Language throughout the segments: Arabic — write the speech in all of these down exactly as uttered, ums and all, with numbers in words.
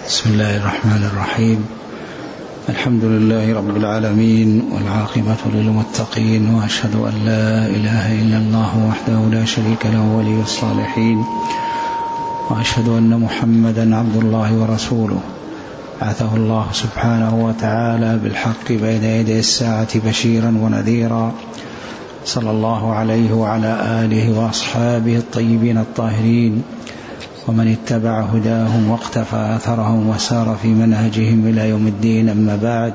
بسم الله الرحمن الرحيم. الحمد لله رب العالمين، والعاقبة للمتقين، وأشهد أن لا إله إلا الله وحده لا شريك له ولي الصالحين، وأشهد أن محمدا عبد الله ورسوله بعثه الله سبحانه وتعالى بالحق بين يدي الساعة بشيرا ونذيرا، صلى الله عليه وعلى آله وأصحابه الطيبين الطاهرين، ومن اتبع هداهم واقتفى أثرهم وسار في منهجهم إلى يوم الدين. أما بعد،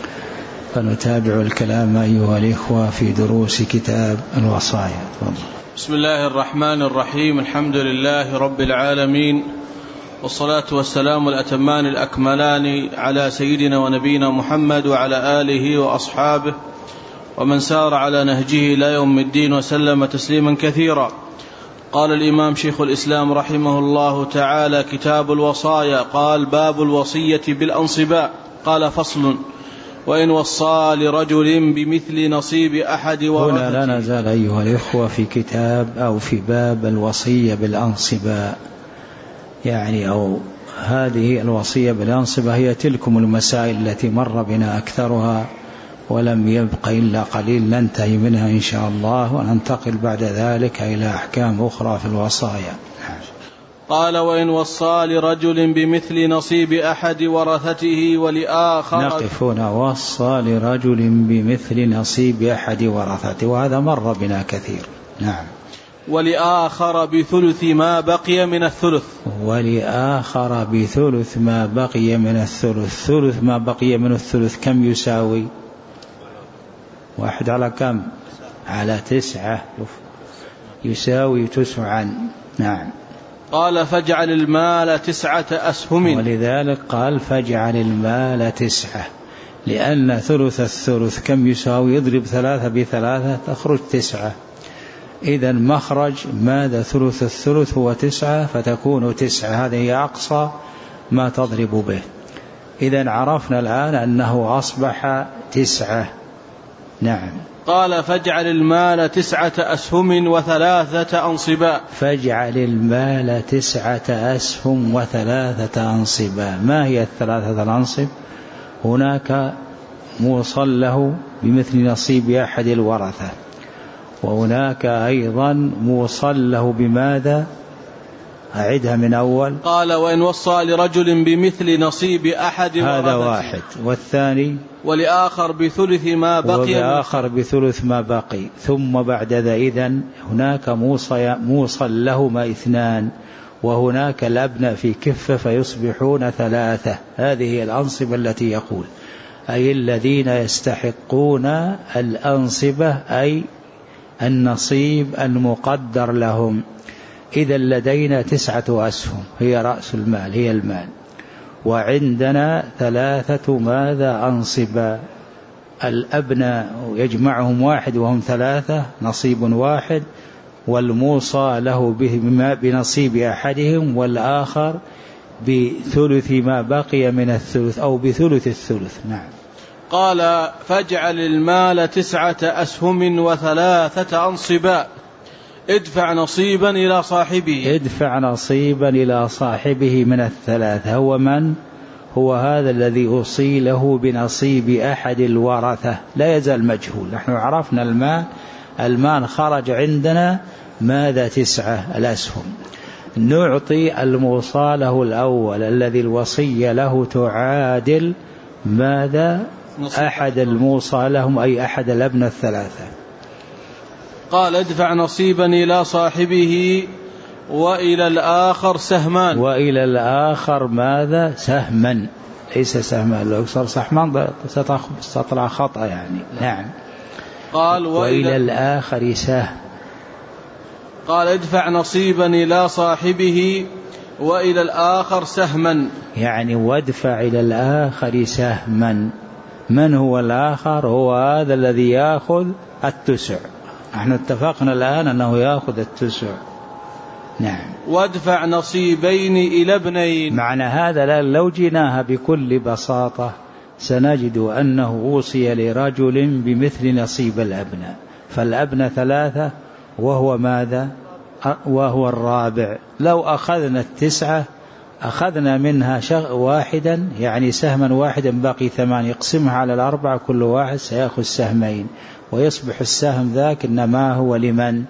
فنتابع الكلام أيها الإخوة في دروس كتاب الوصايا. بسم الله الرحمن الرحيم. الحمد لله رب العالمين، والصلاة والسلام الأتمان الأكملان على سيدنا ونبينا محمد وعلى آله وأصحابه ومن سار على نهجه إلى يوم الدين وسلم تسليما كثيرا. قال الإمام شيخ الإسلام رحمه الله تعالى: كتاب الوصايا. قال: باب الوصية بالأنصباء. قال: فصل: وإن وصى لرجل بمثل نصيب أحد ورثته. هنا لا نزال أيها الإخوة في كتاب أو في باب الوصية بالأنصباء، يعني أو هذه الوصية بالأنصبة هي تلكم المسائل التي مر بنا أكثرها ولم يبق إلا قليل ننتهي منها إن شاء الله، وننتقل بعد ذلك إلى أحكام أخرى في الوصايا. قال: وإن وصى لرجل بمثل نصيب أحد ورثته ولآخر. نقف هنا: وصى لرجل بمثل نصيب أحد ورثته، وهذا مر بنا كثير. نعم. ولآخر بثلث ما بقي من الثلث. ولآخر بثلث ما بقي من الثلث. ثلث ما بقي من الثلث كم يساوي؟ واحد على كم؟ على تسعة، يساوي تسعا. نعم. قال: فاجعل المال تسعة أسهم. ولذلك قال: فاجعل المال تسعة، لأن ثلث الثلث كم يساوي؟ يضرب ثلاثة بثلاثة تخرج تسعة. إذن مخرج ماذا؟ ثلث الثلث هو تسعة، فتكون تسعة، هذه هي أقصى ما تضرب به. إذن عرفنا الآن أنه أصبح تسعة. نعم. قال: فاجعل المال تسعة أسهم وثلاثة أنصباء. فاجعل المال تسعة أسهم وثلاثة أنصباء. ما هي الثلاثة الأنصب؟ هناك موصل له بمثل نصيب أحد الورثة، وهناك أيضا موصل له بماذا؟ أعدها من أول. قال: وإن وصى لرجل بمثل نصيب أحد ورثته. هذا واحد. والثاني؟ ولآخر بثلث ما بقي. ولآخر بثلث ما بقي. ثم بعد ذا إذن هناك موصل لهما اثنان، وهناك الأبناء في كفة فيصبحون ثلاثة. هذه الأنصبة التي يقول، أي الذين يستحقون الأنصبة، أي النصيب المقدر لهم. إذا لدينا تسعة أسهم هي رأس المال، هي المال، وعندنا ثلاثة ماذا؟ أنصبا. الأبناء يجمعهم واحد وهم ثلاثة، نصيب واحد، والموصى له به بنصيب أحدهم، والآخر بثلث ما بقي من الثلث أو بثلث الثلث. نعم. قال: فاجعل المال تسعة أسهم وثلاثة أنصبا. ادفع نصيبا إلى صاحبه. ادفع نصيبا إلى صاحبه من الثلاثة. هو من؟ هو هذا الذي أوصي له بنصيب أحد الورثة، لا يزال مجهول. نحن عرفنا المال، المال خرج عندنا ماذا؟ تسعة الأسهم. نعطي الموصى له الأول الذي الوصية له تعادل ماذا؟ أحد الموصى لهم، أي أحد الأبناء الثلاثة. قال: ادفع نصيبا إلى صاحبه وإلى الآخر سهمان. وإلى الآخر ماذا؟ سهما، ليس سهما. لو صار سهمان ستطلع خطأ يعني. نعم. قال: وإلى, وإلى الآخر سهم. قال: ادفع نصيبا إلى صاحبه وإلى الآخر سهما، يعني وادفع إلى الآخر سهما. من هو الآخر؟ هو هذا الذي يأخذ التسع. نحن اتفقنا الآن أنه يأخذ التسع. نعم. وادفع نصيبين إلى ابنين. معنى هذا لو جيناها بكل بساطة سنجد أنه أوصي لرجل بمثل نصيب الأبناء، فالأبناء ثلاثة وهو ماذا؟ وهو الرابع. لو أخذنا التسعة أخذنا منها شغ واحدا يعني سهما واحدا باقي ثمان، يقسمها على الأربعة كل واحد سيأخذ سهمين، ويصبح السهم ذاك إنما هو لمن؟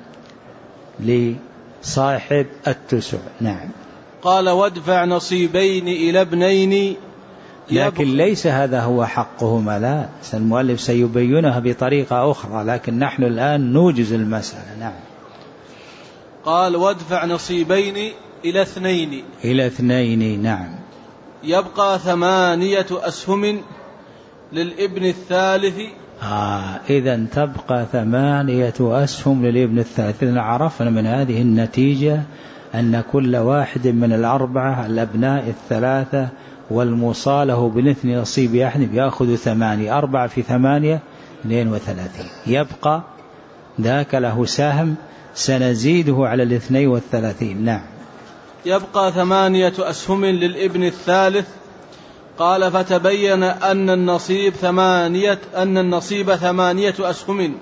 لصاحب التسع. نعم. قال وادفع نصيبين إلى ابنين، لكن ليس هذا هو حقهما، لا، المؤلف سيبينها بطريقة أخرى، لكن نحن الآن نوجز المسألة. نعم. قال وادفع نصيبين إلى اثنين إلى اثنين. نعم. يبقى ثمانية أسهم للابن الثالث. آه إذن تبقى ثمانية أسهم للابن الثالث. إذن عرفنا من هذه النتيجة أن كل واحد من الأربعة الأبناء الثلاثة والموصاله بالاثنين نصيب يحنب يأخذ ثمانية، أربعة في ثمانية اثنين وثلاثين، يبقى ذاك له سهم سنزيده على الاثنين والثلاثين. نعم. يبقى ثمانية أسهم للابن الثالث. قال فتبين أن النصيب ثمانية أن النصيب ثمانية أسهم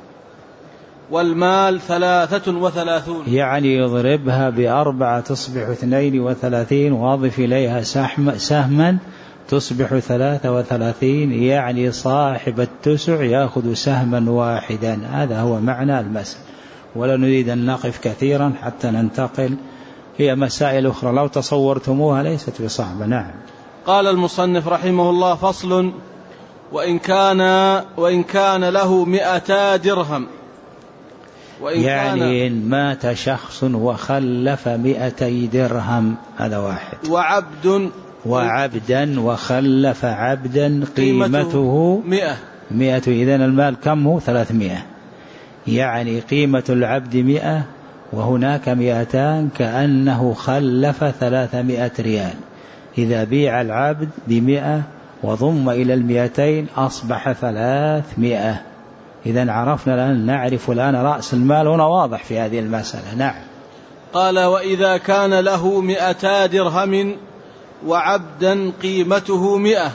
والمال ثلاثة وثلاثون، يعني يضربها بأربعة تصبح اثنين وثلاثين، واضف إليها سهما تصبح ثلاثة وثلاثين، يعني صاحب التسع يأخذ سهما واحدا. هذا هو معنى المسألة، ولا نريد أن نقف كثيرا حتى ننتقل هي مسائل أخرى لو تصورتموها ليست بصعبة. نعم. قال المصنف رحمه الله فصل وإن كان وإن كان له مئتا درهم، وإن يعني إن مات شخص وخلف مئتي درهم، هذا واحد. وعبد وعبدا وخلف عبدا قيمته مئة مئة، إذن المال كم هو؟ ثلاثمائة، يعني قيمة العبد مئة وهناك مئتان، كأنه خلف ثلاثمائة ريال. إذا بيع العبد بمئة وضم إلى المئتين أصبح ثلاثمائة. إذن عرفنا الآن، نعرف الآن رأس المال هنا واضح في هذه المسألة. نعم. قال وإذا كان له مئتا درهم وعبدا قيمته مئة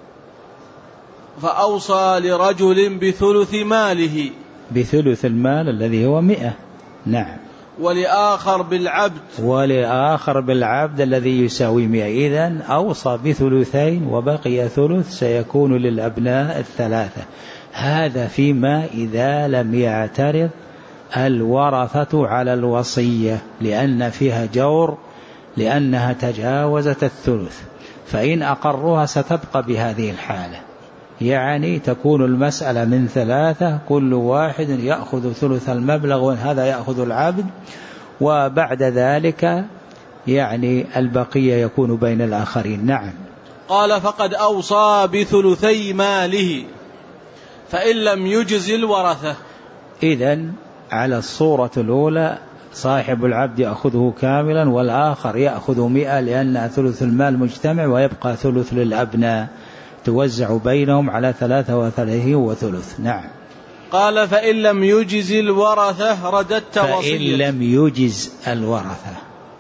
فأوصى لرجل بثلث ماله، بثلث المال الذي هو مئة. نعم. ولآخر بالعبد ولآخر بالعبد الذي يساوي مئة. إذن أوصى بثلثين وبقي ثلث سيكون للأبناء الثلاثة. هذا فيما إذا لم يعترض الورثة على الوصية، لأن فيها جور، لأنها تجاوزت الثلث، فإن أقرها ستبقى بهذه الحالة، يعني تكون المسألة من ثلاثة كل واحد يأخذ ثلث المبلغ، وهذا يأخذ العبد، وبعد ذلك يعني البقية يكون بين الآخرين. نعم. قال فقد أوصى بثلثي ماله فإن لم يجز الورثة. إذن على الصورة الأولى صاحب العبد يأخذه كاملا، والآخر يأخذ مئة لأن ثلث المال مجتمع، ويبقى ثلث للأبناء توزع بينهم على ثلاثة وثلاثين وثلث. نعم. قال فإن لم يجز الورثة رددت وصية. فإن لم يجز الورثة.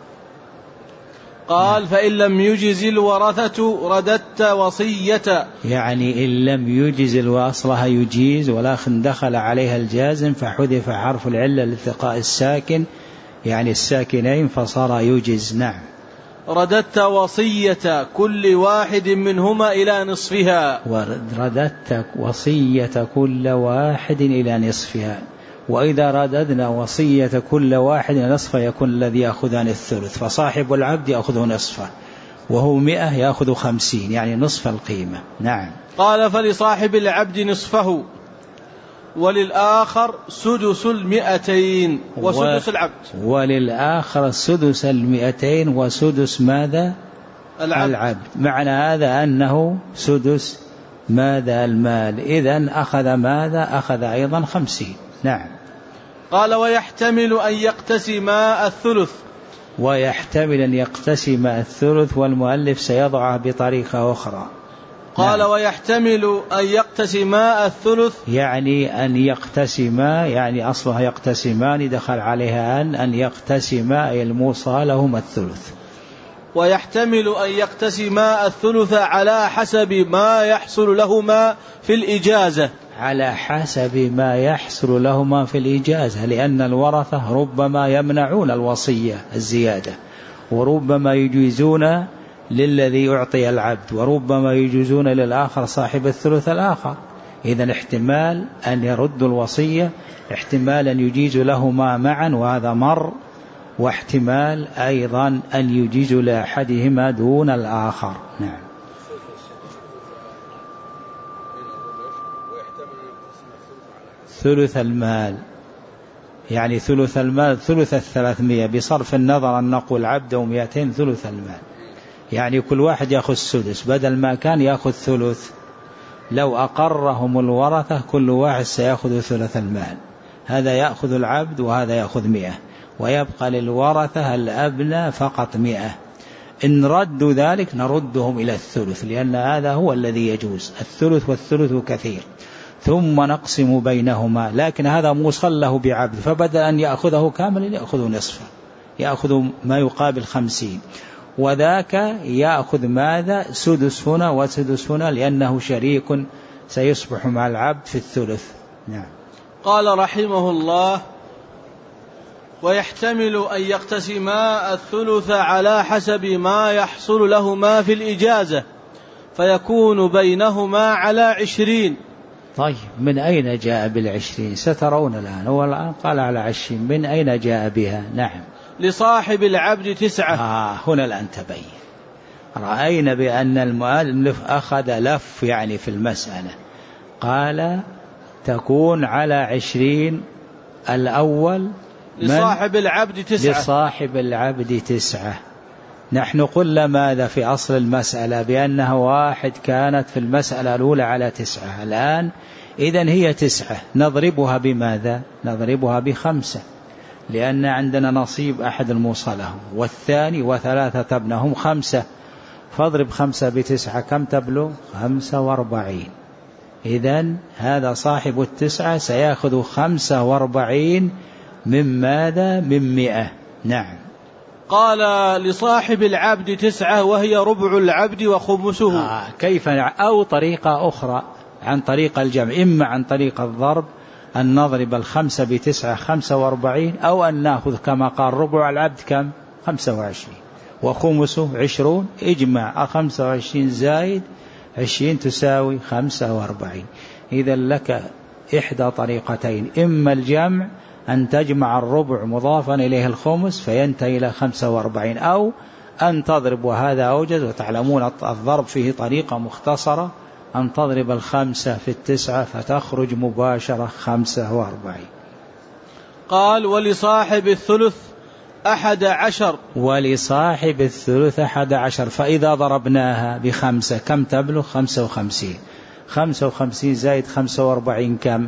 قال فإن لم يجز الورثة رددت وصية، يعني إن لم يجز الواصلها يجيز، ولكن دخل عليها الجازم فحذف حرف العلة لالتقاء الساكن، يعني الساكنين، فصار يجز. نعم. رددت وصية كل واحد منهما إلى نصفها. ورددت وصية كل واحد إلى نصفها، وإذا رددنا وصية كل واحد نصفه يكون الذي يأخذان الثلث، فصاحب العبد يأخذ نصفه وهو مئة يأخذ خمسين، يعني نصف القيمة. نعم. قال فلصاحب العبد نصفه وللآخر سدس المئتين وسدس و... العبد. وللآخر سدس المئتين وسدس ماذا؟ العبد. العبد. معنى هذا أنه سدس ماذا؟ المال. إذن أخذ ماذا؟ أخذ أيضا خمسين. نعم. قال ويحتمل أن يقتسم الثلث. ويحتمل أن يقتسم الثلث، والمؤلف سيضعها بطريقة أخرى. قال نعم. ويحتمل أن يقتسم الثلث، يعني أن يقتسم، يعني أصلها يقتسمان، دخل عليها أن أن يقتسم الموصى لهم الثلث. ويحتمل أن يقتسم الثلث على حسب ما يحصل لهما في الإجازة. على حسب ما يحصل لهما في الإجازة، لأن الورثة ربما يمنعون الوصية الزيادة، وربما يجيزون للذي يعطي العبد، وربما يجيزون للآخر صاحب الثلث الآخر. إذن احتمال أن يرد الوصية، احتمال أن يجيز لهما معا وهذا مر، واحتمال أيضا أن يجيز لأحدهما دون الآخر. نعم. ثلث المال يعني ثلث المال ثلث الثلاثمية، بصرف النظر أن نقول عبد أو مئتين ثلث المال، يعني كل واحد يأخذ سدس بدل ما كان يأخذ ثلث. لو أقرهم الورثة كل واحد سيأخذ ثلث المال، هذا يأخذ العبد وهذا يأخذ مئة، ويبقى للورثة الأبناء فقط مئة. إن ردوا ذلك نردهم إلى الثلث، لأن هذا هو الذي يجوز، الثلث والثلث كثير، ثم نقسم بينهما. لكن هذا موصل له بعبد، فبدل أن يأخذه كاملا يأخذ نصفه، يأخذ ما يقابل خمسين، وذاك يأخذ ماذا؟ سدس هنا وسدس هنا، لأنه شريك سيصبح مع العبد في الثلث. نعم. قال رحمه الله: ويحتمل أن يقتسما الثلث على حسب ما يحصل لهما في الإجازة، فيكون بينهما على عشرين. طيب، من أين جاء بالعشرين؟ سترون الآن، هو الآن قال على عشرين، من أين جاء بها؟ نعم. لصاحب العبد تسعة. آه هنا الآن تبين، رأينا بأن المؤلف أخذ لف يعني في المسألة، قال تكون على عشرين. الأول لصاحب العبد تسعة. لصاحب العبد تسعة. نحن قلنا ماذا في أصل المسألة؟ بأنها واحد كانت في المسألة الأولى على تسعة، الآن إذن هي تسعة، نضربها بماذا؟ نضربها بخمسة، لأن عندنا نصيب أحد الموصلهم، والثاني وثلاثة ابنهم خمسة، فاضرب خمسة بتسعة كم تبلغ؟ خمسة واربعين. إذن هذا صاحب التسعة سيأخذ خمسة واربعين من ماذا؟ من مئة. نعم. قال لصاحب العبد تسعة وهي ربع العبد وخمسه. آه كيف؟ أو طريقة أخرى عن طريق الجمع، إما عن طريق الضرب أن نضرب الخمسة بتسعة خمسة واربعين، أو أن نأخذ كما قال ربع العبد كم؟ خمسة وعشرين، وخمسه عشرون، اجمع خمسة وعشرين زائد عشرين تساوي خمسة واربعين. إذا لك إحدى طريقتين، إما الجمع أن تجمع الربع مضافا إليه الخمس فينتهي إلى خمسة واربعين، أو أن تضرب، وهذا أوجز، وتعلمون الضرب فيه طريقة مختصرة، أن تضرب الخمسة في التسعة فتخرج مباشرة خمسة واربعين. قال ولصاحب الثلث أحد عشر. ولصاحب الثلث أحد عشر، فإذا ضربناها بخمسة كم تبلغ؟ خمسة وخمسين. خمسة وخمسين زائد خمسة واربعين كم؟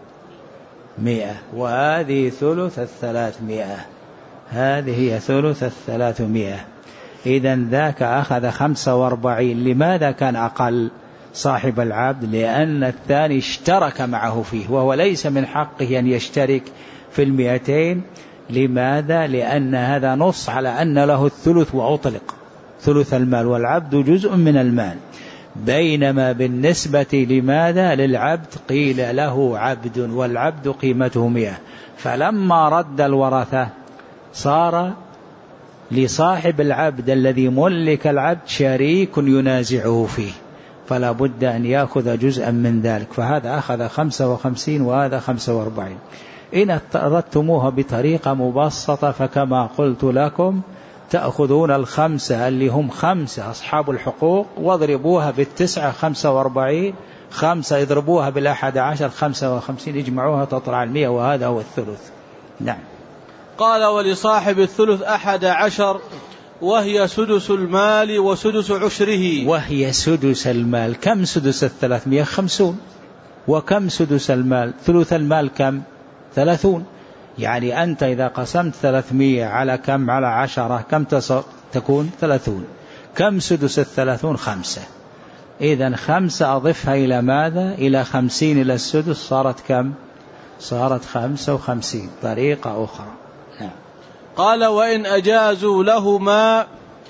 مئة، وهذه ثلث الثلاثمائة، هذه هي ثلث الثلاثمائة. إذن ذاك أخذ خمسة واربعين. لماذا كان أقل صاحب العبد؟ لأن الثاني اشترك معه فيه، وهو ليس من حقه أن يشترك في المئتين. لماذا؟ لأن هذا نص على أن له الثلث وأطلق ثلث المال، والعبد جزء من المال، بينما بالنسبة لماذا؟ للعبد قيل له عبد، والعبد قيمته مئة. فلما رد الورثة صار لصاحب العبد الذي ملك العبد شريك ينازعه فيه، فلا بد أن يأخذ جزءا من ذلك، فهذا أخذ خمسة وخمسين وهذا خمسة واربعين. إن أردتموها بطريقة مبسطة فكما قلت لكم، تأخذون الخمسة اللي هم خمسة أصحاب الحقوق واضربوها بالتسعة خمسة واربعين، خمسة يضربوها بالأحد عشر خمسة وخمسين، يجمعوها تطلع المئة، وهذا هو الثلث. نعم. قال ولصاحب الثلث أحد عشر وهي سدس المال وسدس عشره. وهي سدس المال. كم سدس الثلاثمائة؟ خمسون. وكم سدس المال؟ ثلث المال كم؟ ثلاثون. يعني أنت إذا قسمت ثلاثمائة على كم؟ على عشرة كم تكون؟ ثلاثون. كم سدس الثلاثون؟ خمسة. إذن خمسة أضفها إلى ماذا؟ إلى خمسين إلى السدس، صارت كم؟ صارت خمسة وخمسين. طريقة أخرى. نعم. قال وإن أجازوا لهما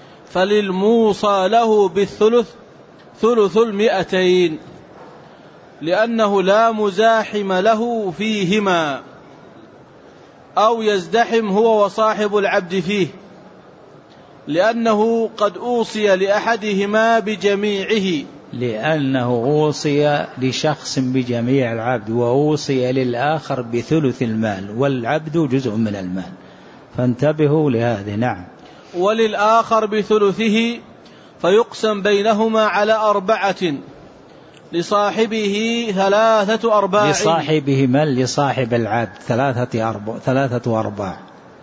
فللموصى له بالثلث ثلث المئتين، لأنه لا مزاحم له فيهما، أو يزدحم هو وصاحب العبد فيه، لأنه قد أوصي لأحدهما بجميعه، لأنه أوصي لشخص بجميع العبد وأوصي للآخر بثلث المال، والعبد جزء من المال، فانتبهوا لهذا. نعم. وللآخر بثلثه فيقسم بينهما على أربعة، لصاحبه ثلاثة أرباع. لصاحبه من؟ لصاحب العبد ثلاثة أرباع. ثلاثة أرباع.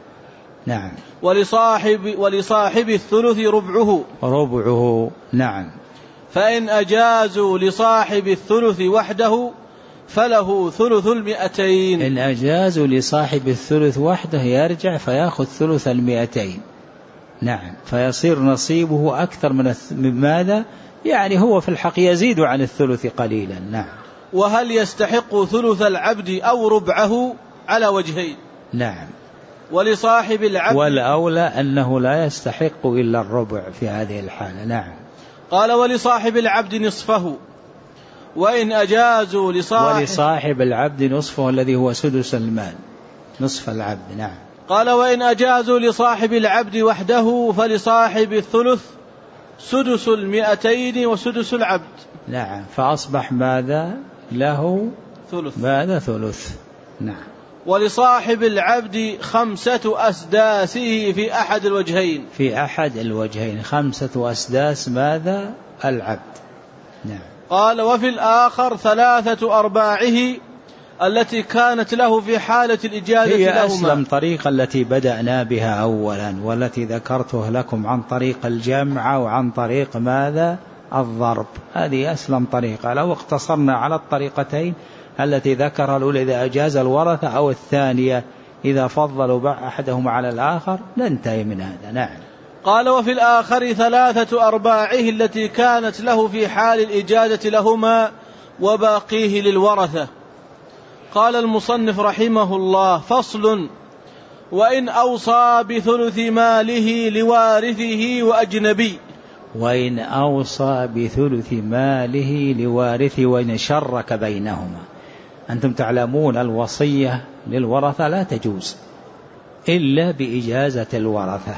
نعم. ولصاحب ولصاحب الثلث ربعه. ربعه. نعم. فإن أجازوا لصاحب الثلث وحده فله ثلث المئتين. إن أجازوا لصاحب الثلث وحده يرجع فيأخذ ثلث المئتين. نعم. فيصير نصيبه أكثر من ماذا؟ يعني هو في الحق يزيد عن الثلث قليلا. نعم. وهل يستحق ثلث العبد أو ربعه؟ على وجهين. نعم. ولصاحب العبد، والأولى أنه لا يستحق إلا الربع في هذه الحالة. نعم. قال ولصاحب العبد نصفه، وإن أجازوا لصاحب ولصاحب العبد نصفه الذي هو سدس المال، نصف العبد. نعم. قال وإن أجازوا لصاحب العبد وحده فلصاحب الثلث سدس المئتين وسدس العبد. نعم. فأصبح ماذا له؟ ثلث. ماذا؟ ثلث. نعم. ولصاحب العبد خمسة أسداسه في أحد الوجهين. في أحد الوجهين خمسة أسداس ماذا؟ العبد. نعم. قال وفي الآخر ثلاثة أرباعه التي كانت له في حالة الإجازة هي لهما. أسلم طريقة التي بدأنا بها أولا، والتي ذكرته لكم عن طريق الجمع وعن طريق ماذا؟ الضرب. هذه أسلم طريقة. لو اقتصرنا على الطريقتين التي ذكرها الأولى إذا أجاز الورثة، أو الثانية إذا فضلوا أحدهم على الآخر، ننتهي من هذا. نعم. قال وفي الآخر ثلاثة أرباعه التي كانت له في حال الإجازة لهما وباقيه للورثة. قال المصنف رحمه الله: فصل: وإن أوصى بثلث ماله لوارثه وأجنبي. وإن أوصى بثلث ماله لوارثه وإن شرك بينهما. أنتم تعلمون الوصية للورثة لا تجوز إلا بإجازة الورثة،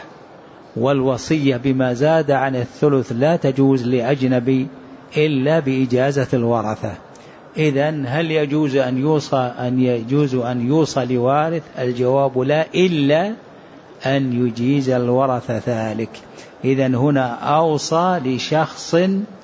والوصية بما زاد عن الثلث لا تجوز لأجنبي إلا بإجازة الورثة. إذن هل يجوز أن يوصى أن يجوز أن يوصى لوارث؟ الجواب لا، إلا أن يجيز الورثة ذلك. إذن هنا أوصى لشخص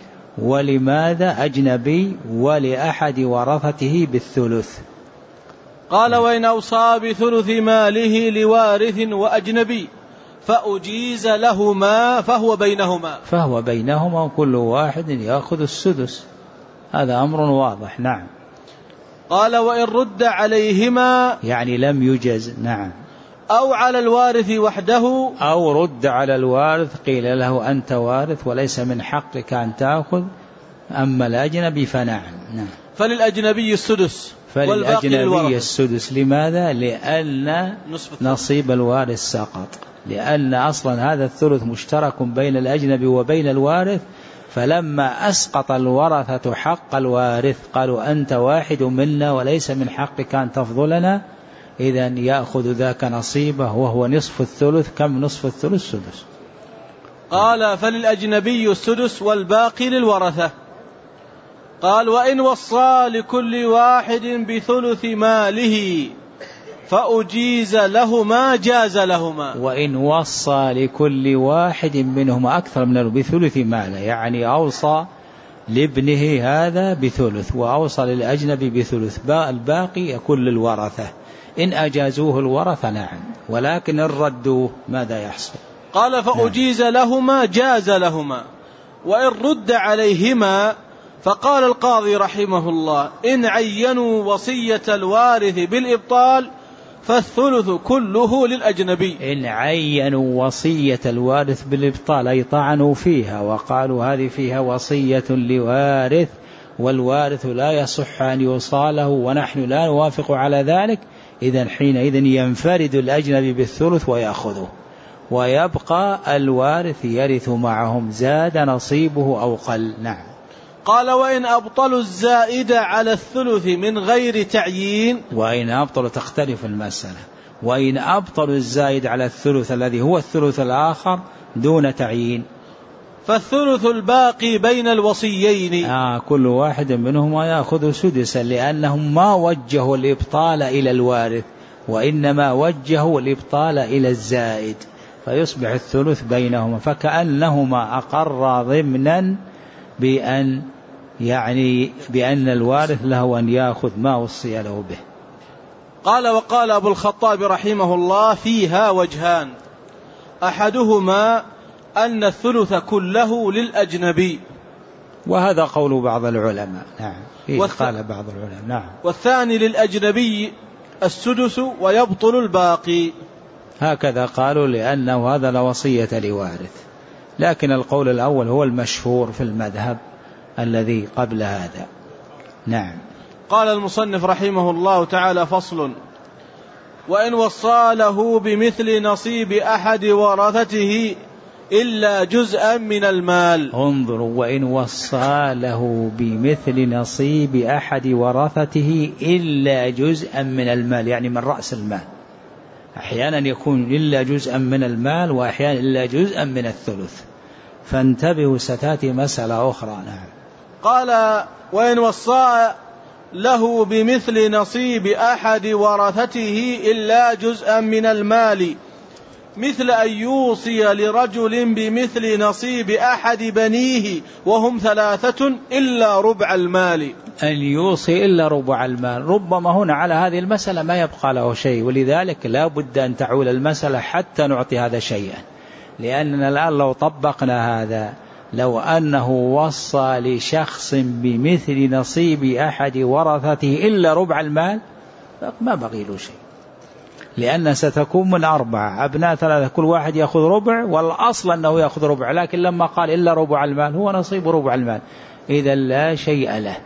ولماذا؟ أجنبي، ولأحد ورثته بالثلث. قال وإن أوصى بثلث ماله لوارث وأجنبي فأجيز لهما فهو بينهما. فهو بينهما وكل واحد يأخذ السدس، هذا أمر واضح. نعم. قال وإن رد عليهما، يعني لم يجز. نعم. أو على الوارث وحده، أو رد على الوارث قيل له أنت وارث وليس من حقك أن تأخذ، أما الأجنبي فنعم. نعم. فللأجنبي السدس، فللأجنبي السدس. لماذا؟ لأن نصيب الوارث سقط، لأن أصلا هذا الثلث مشترك بين الأجنبي وبين الوارث، فلما أسقط الورثة حق الوارث قالوا أنت واحد منا وليس من حقك أن تفضلنا، إذن يأخذ ذاك نصيبه وهو نصف الثلث. كم نصف الثلث؟ سدس. قال فللأجنبي السدس والباقي للورثة. قال وإن وصى لكل واحد بثلث ماله فأجيز لهما جاز لهما. وإن وصى لكل واحد منهما أكثر من بثلث ماله، يعني أوصى لابنه هذا بثلث وأوصى للأجنبي بثلث، الباقي يكون للورثة. إن أجازوه الورثة نعم، ولكن إن ردوه ماذا يحصل؟ قال فأجيز نعم. لهما جاز لهما. وإن رد عليهما، فقال القاضي رحمه الله: إن عينوا وصية الوارث بالإبطال فالثلث كله للأجنبي. إن عينوا وصية الوارث بالإبطال أي طعنوا فيها وقالوا هذه فيها وصية لوارث والوارث لا يصح أن يوصاله ونحن لا نوافق على ذلك، إذن حينئذ ينفرد الأجنبي بالثلث ويأخذه، ويبقى الوارث يرث معهم، زاد نصيبه أو قل. نعم. قال وإن أبطلوا الزائد على الثلث من غير تعيين. وإن أبطلوا تختلف المسألة. وإن أبطلوا الزائد على الثلث الذي هو الثلث الآخر دون تعيين. فالثلث الباقي بين الوصيين آه كل واحد منهما يأخذ سدسا، لأنهم ما وجهوا الإبطال إلى الوارث وإنما وجهوا الإبطال إلى الزائد، فيصبح الثلث بينهما، فكأنهما أقر ضمنا بأن يعني بأن الوارث له أن يأخذ ما وصي له به. قال وقال أبو الخطاب رحمه الله فيها وجهان، أحدهما أن الثلث كله للأجنبي، وهذا قول بعض العلماء. نعم والث... قال بعض العلماء. نعم. والثاني للأجنبي السدس ويبطل الباقي، هكذا قالوا لأنه هذا لا وصية لوارث، لكن القول الأول هو المشهور في المذهب الذي قبل هذا. نعم. قال المصنف رحمه الله تعالى فصل: وإن وصى له بمثل نصيب أحد ورثته إلا جزءا من المال. انظروا، وإن وصى له بمثل نصيب أحد ورثته إلا جزءا من المال، يعني من رأس المال. أحيانا يكون إلا جزءا من المال، وأحيانا إلا جزءا من الثلث، فانتبهوا ستاتي مسألة أخرى. نعم. قال وإن وصى له بمثل نصيب أحد ورثته إلا جزءا من المال، مثل أن يوصي لرجل بمثل نصيب أحد بنيه وهم ثلاثة إلا ربع المال. أن يوصي إلا ربع المال، ربما هنا على هذه المسألة ما يبقى له شيء، ولذلك لا بد أن تعول المسألة حتى نعطي هذا شيئا، لأننا الآن لو طبقنا هذا، لو أنه وصى لشخص بمثل نصيب أحد ورثته إلا ربع المال ما بقي له شيء، لأن ستكون من أربعة أبناء ثلاثة كل واحد يأخذ ربع، والأصل أنه يأخذ ربع، لكن لما قال إلا ربع المال هو نصيب ربع المال، إذا لا شيء له،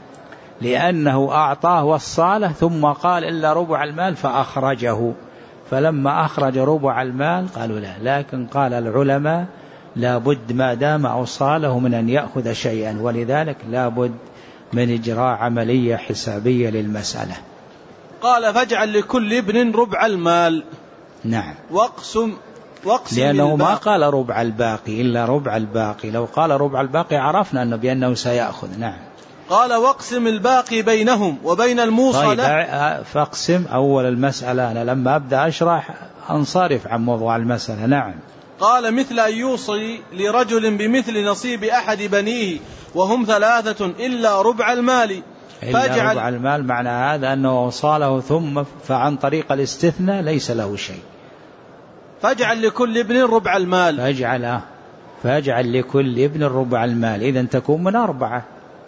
لأنه أعطاه وصاله ثم قال إلا ربع المال فأخرجه، فلما أخرج ربع المال قالوا لا، لكن قال العلماء لا بد ما دام أوصاله من أن يأخذ شيئا، ولذلك لا بد من إجراء عملية حسابية للمسألة. قال فاجعل لكل ابن ربع المال. نعم. واقسم واقسم لأنه الباقي. ما قال ربع الباقي إلا ربع الباقي، لو قال ربع الباقي عرفنا أنه بأنه سيأخذ. نعم. قال واقسم الباقي بينهم وبين الموصى طيب له. فاقسم أول المسألة، أنا لما أبدأ أشرح أنصرف عن موضوع المسألة. نعم. قال مثل أن يوصي لرجل بمثل نصيب أحد بنيه وهم ثلاثة إلا ربع المال، إلا ربع المال، معنى هذا أنه وصاله ثم فعن طريق الاستثناء ليس له شيء. فاجعل لكل ابن ربع المال. فاجعل فاجعل لكل ابن ربع المال، إذن تكون من أربعة،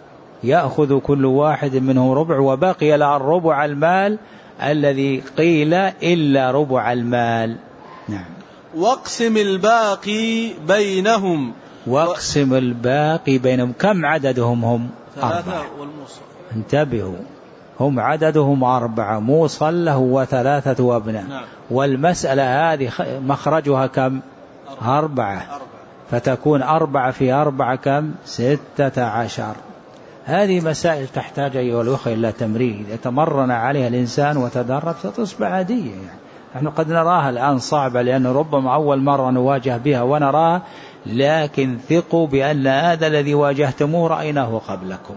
يأخذ كل واحد منهم ربع، وبقي له ربع المال الذي قيل إلا ربع المال. نعم. واقسم الباقي بينهم. واقسم الباقي بينهم. كم عددهم هم؟ ثلاثة والموصى. انتبهوا، هم عددهم أربعة، موصل له وثلاثة أبناء. نعم. والمسألة هذه مخرجها كم؟ أربعة, أربعة. أربعة. فتكون أربعة في أربعة كم؟ ستة عشر. هذه مسائل تحتاج أيها الأخوة إلى تمرين، إذا تمرن عليها الإنسان وتدرب ستصبح عادية. يعني نحن قد نراها الآن صعبة لأنه ربما أول مرة نواجه بها ونراها، لكن ثقوا بأن هذا الذي واجهتموه رأيناه قبلكم،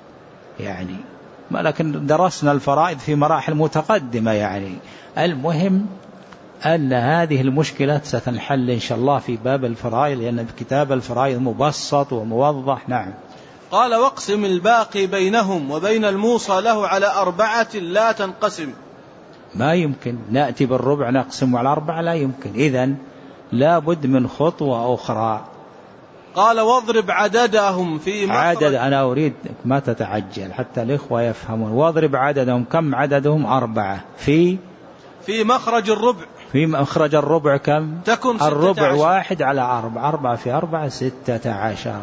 يعني ما لكن درسنا الفرائض في مراحل متقدمة. يعني المهم أن هذه المشكلات ستنحل إن شاء الله في باب الفرائض، لأن كتاب الفرائض مبسط وموضح. نعم. قال واقسم الباقي بينهم وبين الموصى له على أربعة لا تنقسم. ما يمكن نأتي بالربع نقسم على أربعة، لا يمكن، إذن لا بد من خطوة أخرى. قال واضرب عددهم في مخرج. عدد أنا أريد ما تتعجل حتى الإخوة يفهمون. واضرب عددهم، كم عددهم؟ أربعة. في في مخرج الربع. في مخرج الربع كم؟ تكون الربع واحد على أربعة، أربعة في أربعة ستة عشر.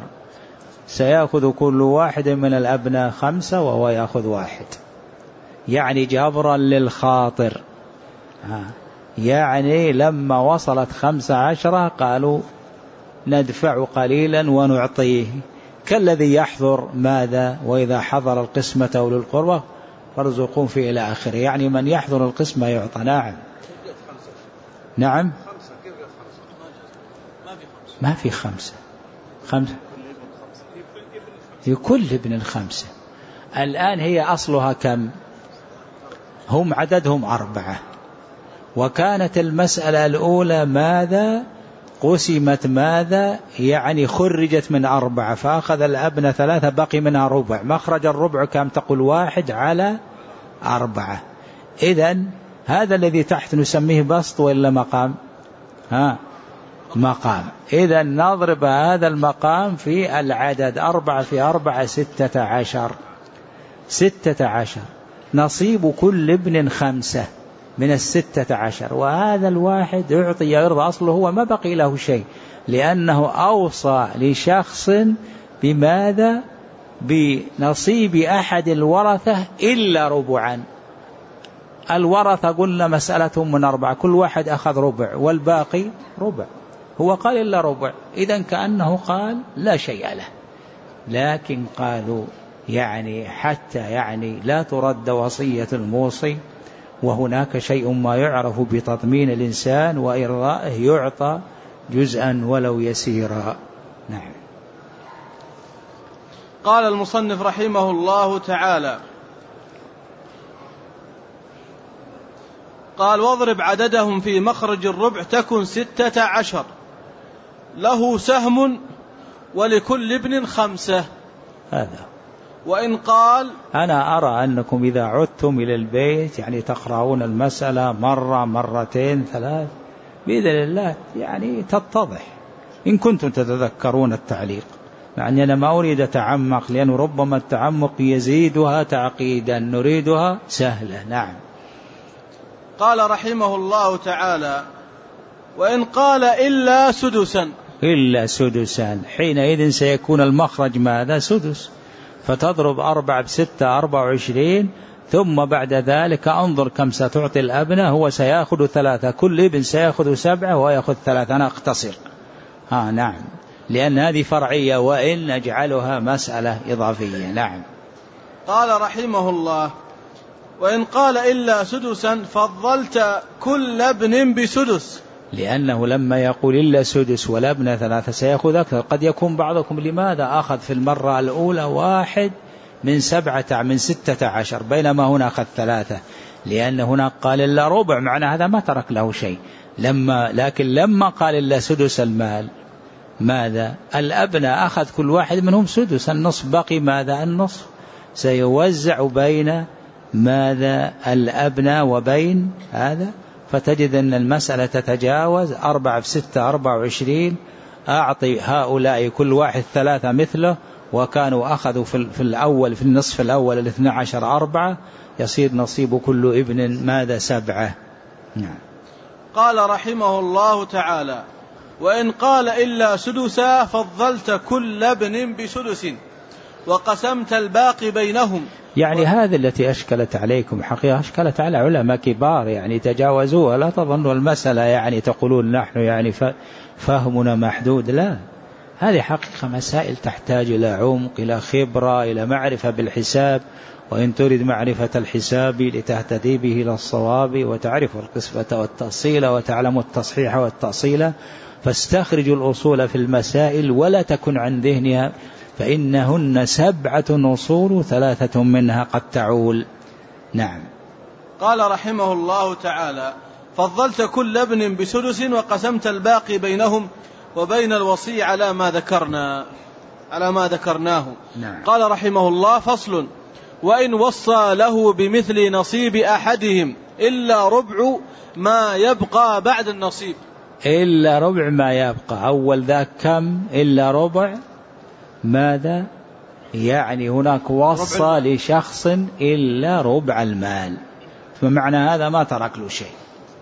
سيأخذ كل واحد من الأبناء خمسة وهو يأخذ واحد، يعني جبرا للخاطر. ها. يعني لما وصلت خمسة عشرة قالوا ندفع قليلا ونعطيه، كالذي يحضر ماذا وإذا حضر القسمة أولي القربى فارزقون فيه إلى آخره، يعني من يحضر القسمة يعطى. نعم. نعم. ما في خمسة. خمسة لكل ابن الخمسة. الآن هي أصلها كم؟ هم عددهم أربعة، وكانت المسألة الأولى ماذا قسمت ماذا يعني خرجت من أربعة، فأخذ الأبن ثلاثة بقي منها ربع. مخرج الربع كم تقول؟ واحد على أربعة. إذن هذا الذي تحت نسميه بسط ولا مقام؟ ها مقام. إذن نضرب هذا المقام في العدد، أربعة في أربعة ستة عشر. ستة عشر نصيب كل ابن خمسة من الستة عشر، وهذا الواحد يعطي يرضى أصله هو ما بقي له شيء، لأنه أوصى لشخص بماذا؟ بنصيب أحد الورثة إلا ربعا. الورثة قلنا مسألتهم من أربعة، كل واحد أخذ ربع والباقي ربع، هو قال إلا ربع، إذن كأنه قال لا شيء له. لكن قالوا يعني حتى يعني لا ترد وصية الموصي، وهناك شيء ما يعرف بتضمين الإنسان وإرضائه يعطى جزءا ولو يسيرا. نعم. قال المصنف رحمه الله تعالى: قال: واضرب عددهم في مخرج الربع تكن ستة عشر، له سهم ولكل ابن خمسة. هذا. وإن قال: أنا أرى أنكم إذا عدتم إلى البيت يعني تقرؤون المسألة مرة مرتين ثلاث بإذن الله يعني تتضح إن كنتم تتذكرون التعليق، مع أني أنا ما أريد أتعمق، لأنه ربما التعمق يزيدها تعقيدا، نريدها سهلة. نعم. قال رحمه الله تعالى: وإن قال إلا سدسا. إلا سدسا حينئذ سيكون المخرج ماذا؟ سدس، فتضرب أربعة بستة أربعة وعشرين، ثم بعد ذلك أنظر كم ستعطي الأبناء، هو سيأخذ ثلاثة، كل ابن سيأخذ سبعة ويأخذ ثلاثة. أنا أختصر. ها نعم، لأن هذه فرعية، وإن نجعلها مسألة إضافية. نعم. قال رحمه الله: وإن قال إلا سدسا فضلت كل ابن بسدس، لأنه لما يقول إلا سدس والابن ثلاثة سيأخذ أكثر. قد يكون بعضكم لماذا أخذ في المرة الأولى واحد من سبعة من ستة عشر بينما هنا أخذ ثلاثة؟ لأن هنا قال إلا ربع، معنى هذا ما ترك له شيء. لما لكن لما قال إلا سدس المال ماذا؟ الأبناء أخذ كل واحد منهم سدس، النصف بقي ماذا؟ النصف سيوزع بين ماذا؟ الأبناء وبين هذا. فتجد أن المسألة تتجاوز أربعة في ستة أربعة وعشرين، أعطي هؤلاء كل واحد ثلاثة مثله، وكانوا أخذوا في الأول في النصف الأول الاثنى عشر أربعة، يصير نصيب كل ابن ماذا؟ سبعة. نعم. قال رحمه الله تعالى: وإن قال إلا سدسا فضلت كل ابن بسدس وقسمت الباقي بينهم. يعني هذه التي أشكلت عليكم حقيقة أشكلت على علماء كبار، يعني تجاوزوها، لا تظنوا المسألة يعني تقولون نحن يعني فهمنا محدود، لا، هذه حقيقة مسائل تحتاج إلى عمق، إلى خبرة، إلى معرفة بالحساب، وإن تريد معرفة الحساب لتهتدي به إلى الصواب وتعرف القسمة والتأصيل وتعلم التصحيح والتأصيل، فاستخرج الأصول في المسائل ولا تكن عن ذهنها، فإنهن سبعة أصول ثلاثة منها قد تعول. نعم. قال رحمه الله تعالى: فضلت كل ابن بسدس وقسمت الباقي بينهم وبين الوصي على ما ذكرنا على ما ذكرناه. نعم. قال رحمه الله: فصل: وإن وصى له بمثل نصيب أحدهم إلا ربع ما يبقى بعد النصيب. إلا ربع ما يبقى، أول ذاك كم؟ إلا ربع ماذا؟ يعني هناك وصى لشخص إلا ربع المال، فمعنى هذا ما ترك له شيء.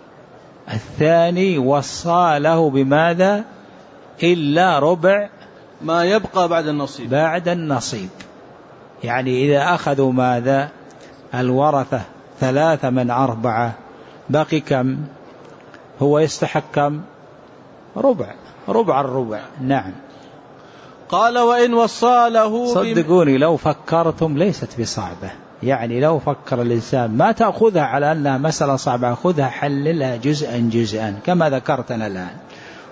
الثاني وصى له بماذا؟ إلا ربع ما يبقى بعد النصيب. بعد النصيب، يعني إذا أخذوا ماذا؟ الورثة ثلاثة من أربعة، بقي كم؟ هو يستحق كم؟ ربع، ربع الربع. نعم. قال: وإن وصى له، صدقوني لو فكرتم ليست بصعبة، يعني لو فكر الإنسان ما تأخذها على أنها مسألة صعبة، خذها حللها جزءا جزءا كما ذكرتنا الآن.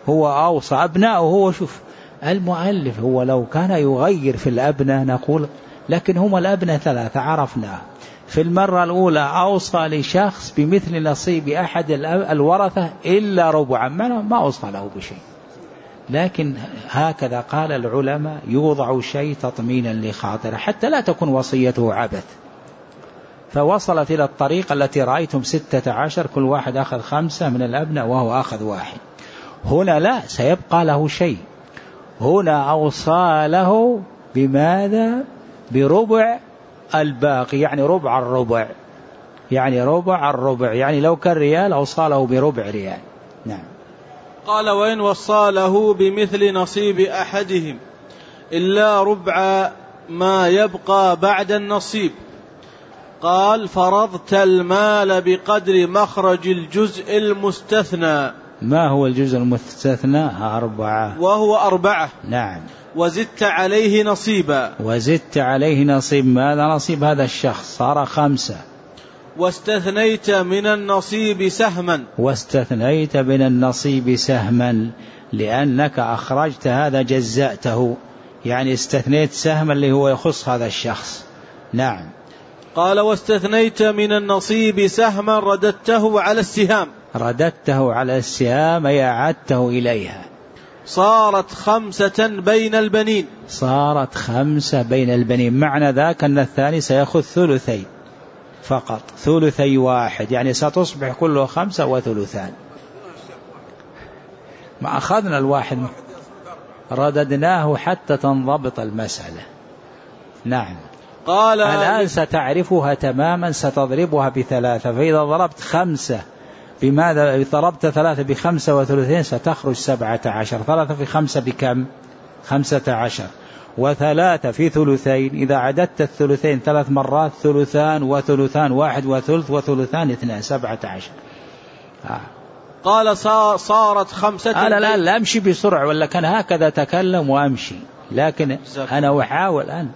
هو أوصى أبنائه. هو شوف المؤلف هو لو كان يغير في الأبناء نقول، لكن هم الأبناء ثلاثة عرفناه. في المرة الأولى أوصى لشخص بمثل نصيب أحد الورثة إلا ربعا، ما أوصى له بشيء. لكن هكذا قال العلماء يوضع شيء تطمينا لخاطره حتى لا تكون وصيته عبث. فوصلت إلى الطريقة التي رأيتم ستة عشر، كل واحد أخذ خمسة من الأبناء وهو أخذ واحد. هنا لا، سيبقى له شيء. هنا أوصى له بماذا؟ بربع الباقي، يعني ربع الربع، يعني ربع الربع، يعني لو كان ريال أوصى له بربع ريال. نعم. قال وإن وصى له بمثل نصيب أحدهم إلا ربع ما يبقى بعد النصيب، قال فرضت المال بقدر مخرج الجزء المستثنى. ما هو الجزء المستثنى؟ أربعة، وهو أربعة. نعم. وزدت عليه نصيبا، وزدت عليه نصيب. ماذا نصيب هذا الشخص؟ صار خمسة. واستثنيت من النصيب سهما، واستثنيت من النصيب سهما، لأنك أخرجت هذا جزأته، يعني استثنيت سهما اللي هو يخص هذا الشخص. نعم. قال واستثنيت من النصيب سهما رددته على السهام. رددته على السهام أي أعدته إليها. صارت خمسة بين البنين. صارت خمسة بين البنين، معنى ذاك أن الثاني سيأخذ ثلثي فقط، ثلثي واحد، يعني ستصبح كله خمسة وثلثان. ما أخذنا الواحد رددناه حتى تنضبط المسألة. نعم. قال الآن ستعرفها تماما، ستضربها بثلاثة، فإذا ضربت خمسة بماذا؟ ضربت ثلاثة بخمسة وثلثين ستخرج سبعة عشر. ثلاثة في خمسة بكم؟ خمسة عشر. وثلاثة في ثلثين، إذا عددت الثلثين ثلاث مرات ثلثان وثلثان واحد وثلث وثلثان اثنان، سبعة عشر. آه. قال صارت خمسة. أنا لا, لا أمشي بسرعة، ولا كان هكذا تكلم وأمشي، لكن أنا أحاول أن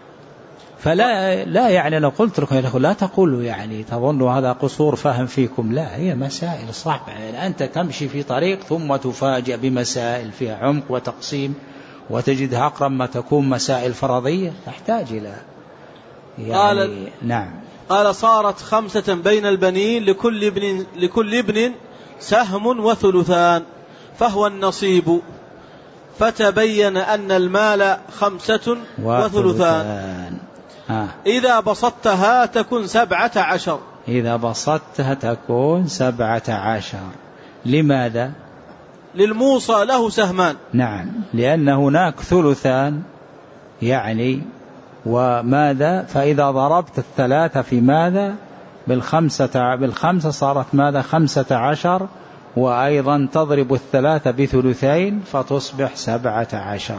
فلا لا يعني لو قلت لكم لا تقولوا يعني تظنوا هذا قصور فهم فيكم، لا، هي مسائل صعبة. يعني أنت تمشي في طريق ثم تفاجأ بمسائل فيها عمق وتقسيم وتجدها أقرب ما تكون مسائل فرضية تحتاج إلى يعني. قال نعم. قال صارت خمسة بين البنين لكل ابن لكل ابن سهم وثلثان فهو النصيب، فتبين أن المال خمسة وثلثان. آه. إذا بسطتها تكون سبعة عشر. إذا بسطتها تكون سبعة عشر. لماذا؟ للموصى له سهمان. نعم، لأن هناك ثلثان يعني، وماذا؟ فإذا ضربت الثلاثة في ماذا؟ بالخمسة بالخمسة صارت ماذا؟ خمسة عشر، وأيضا تضرب الثلاثة بثلثين فتصبح سبعة عشر.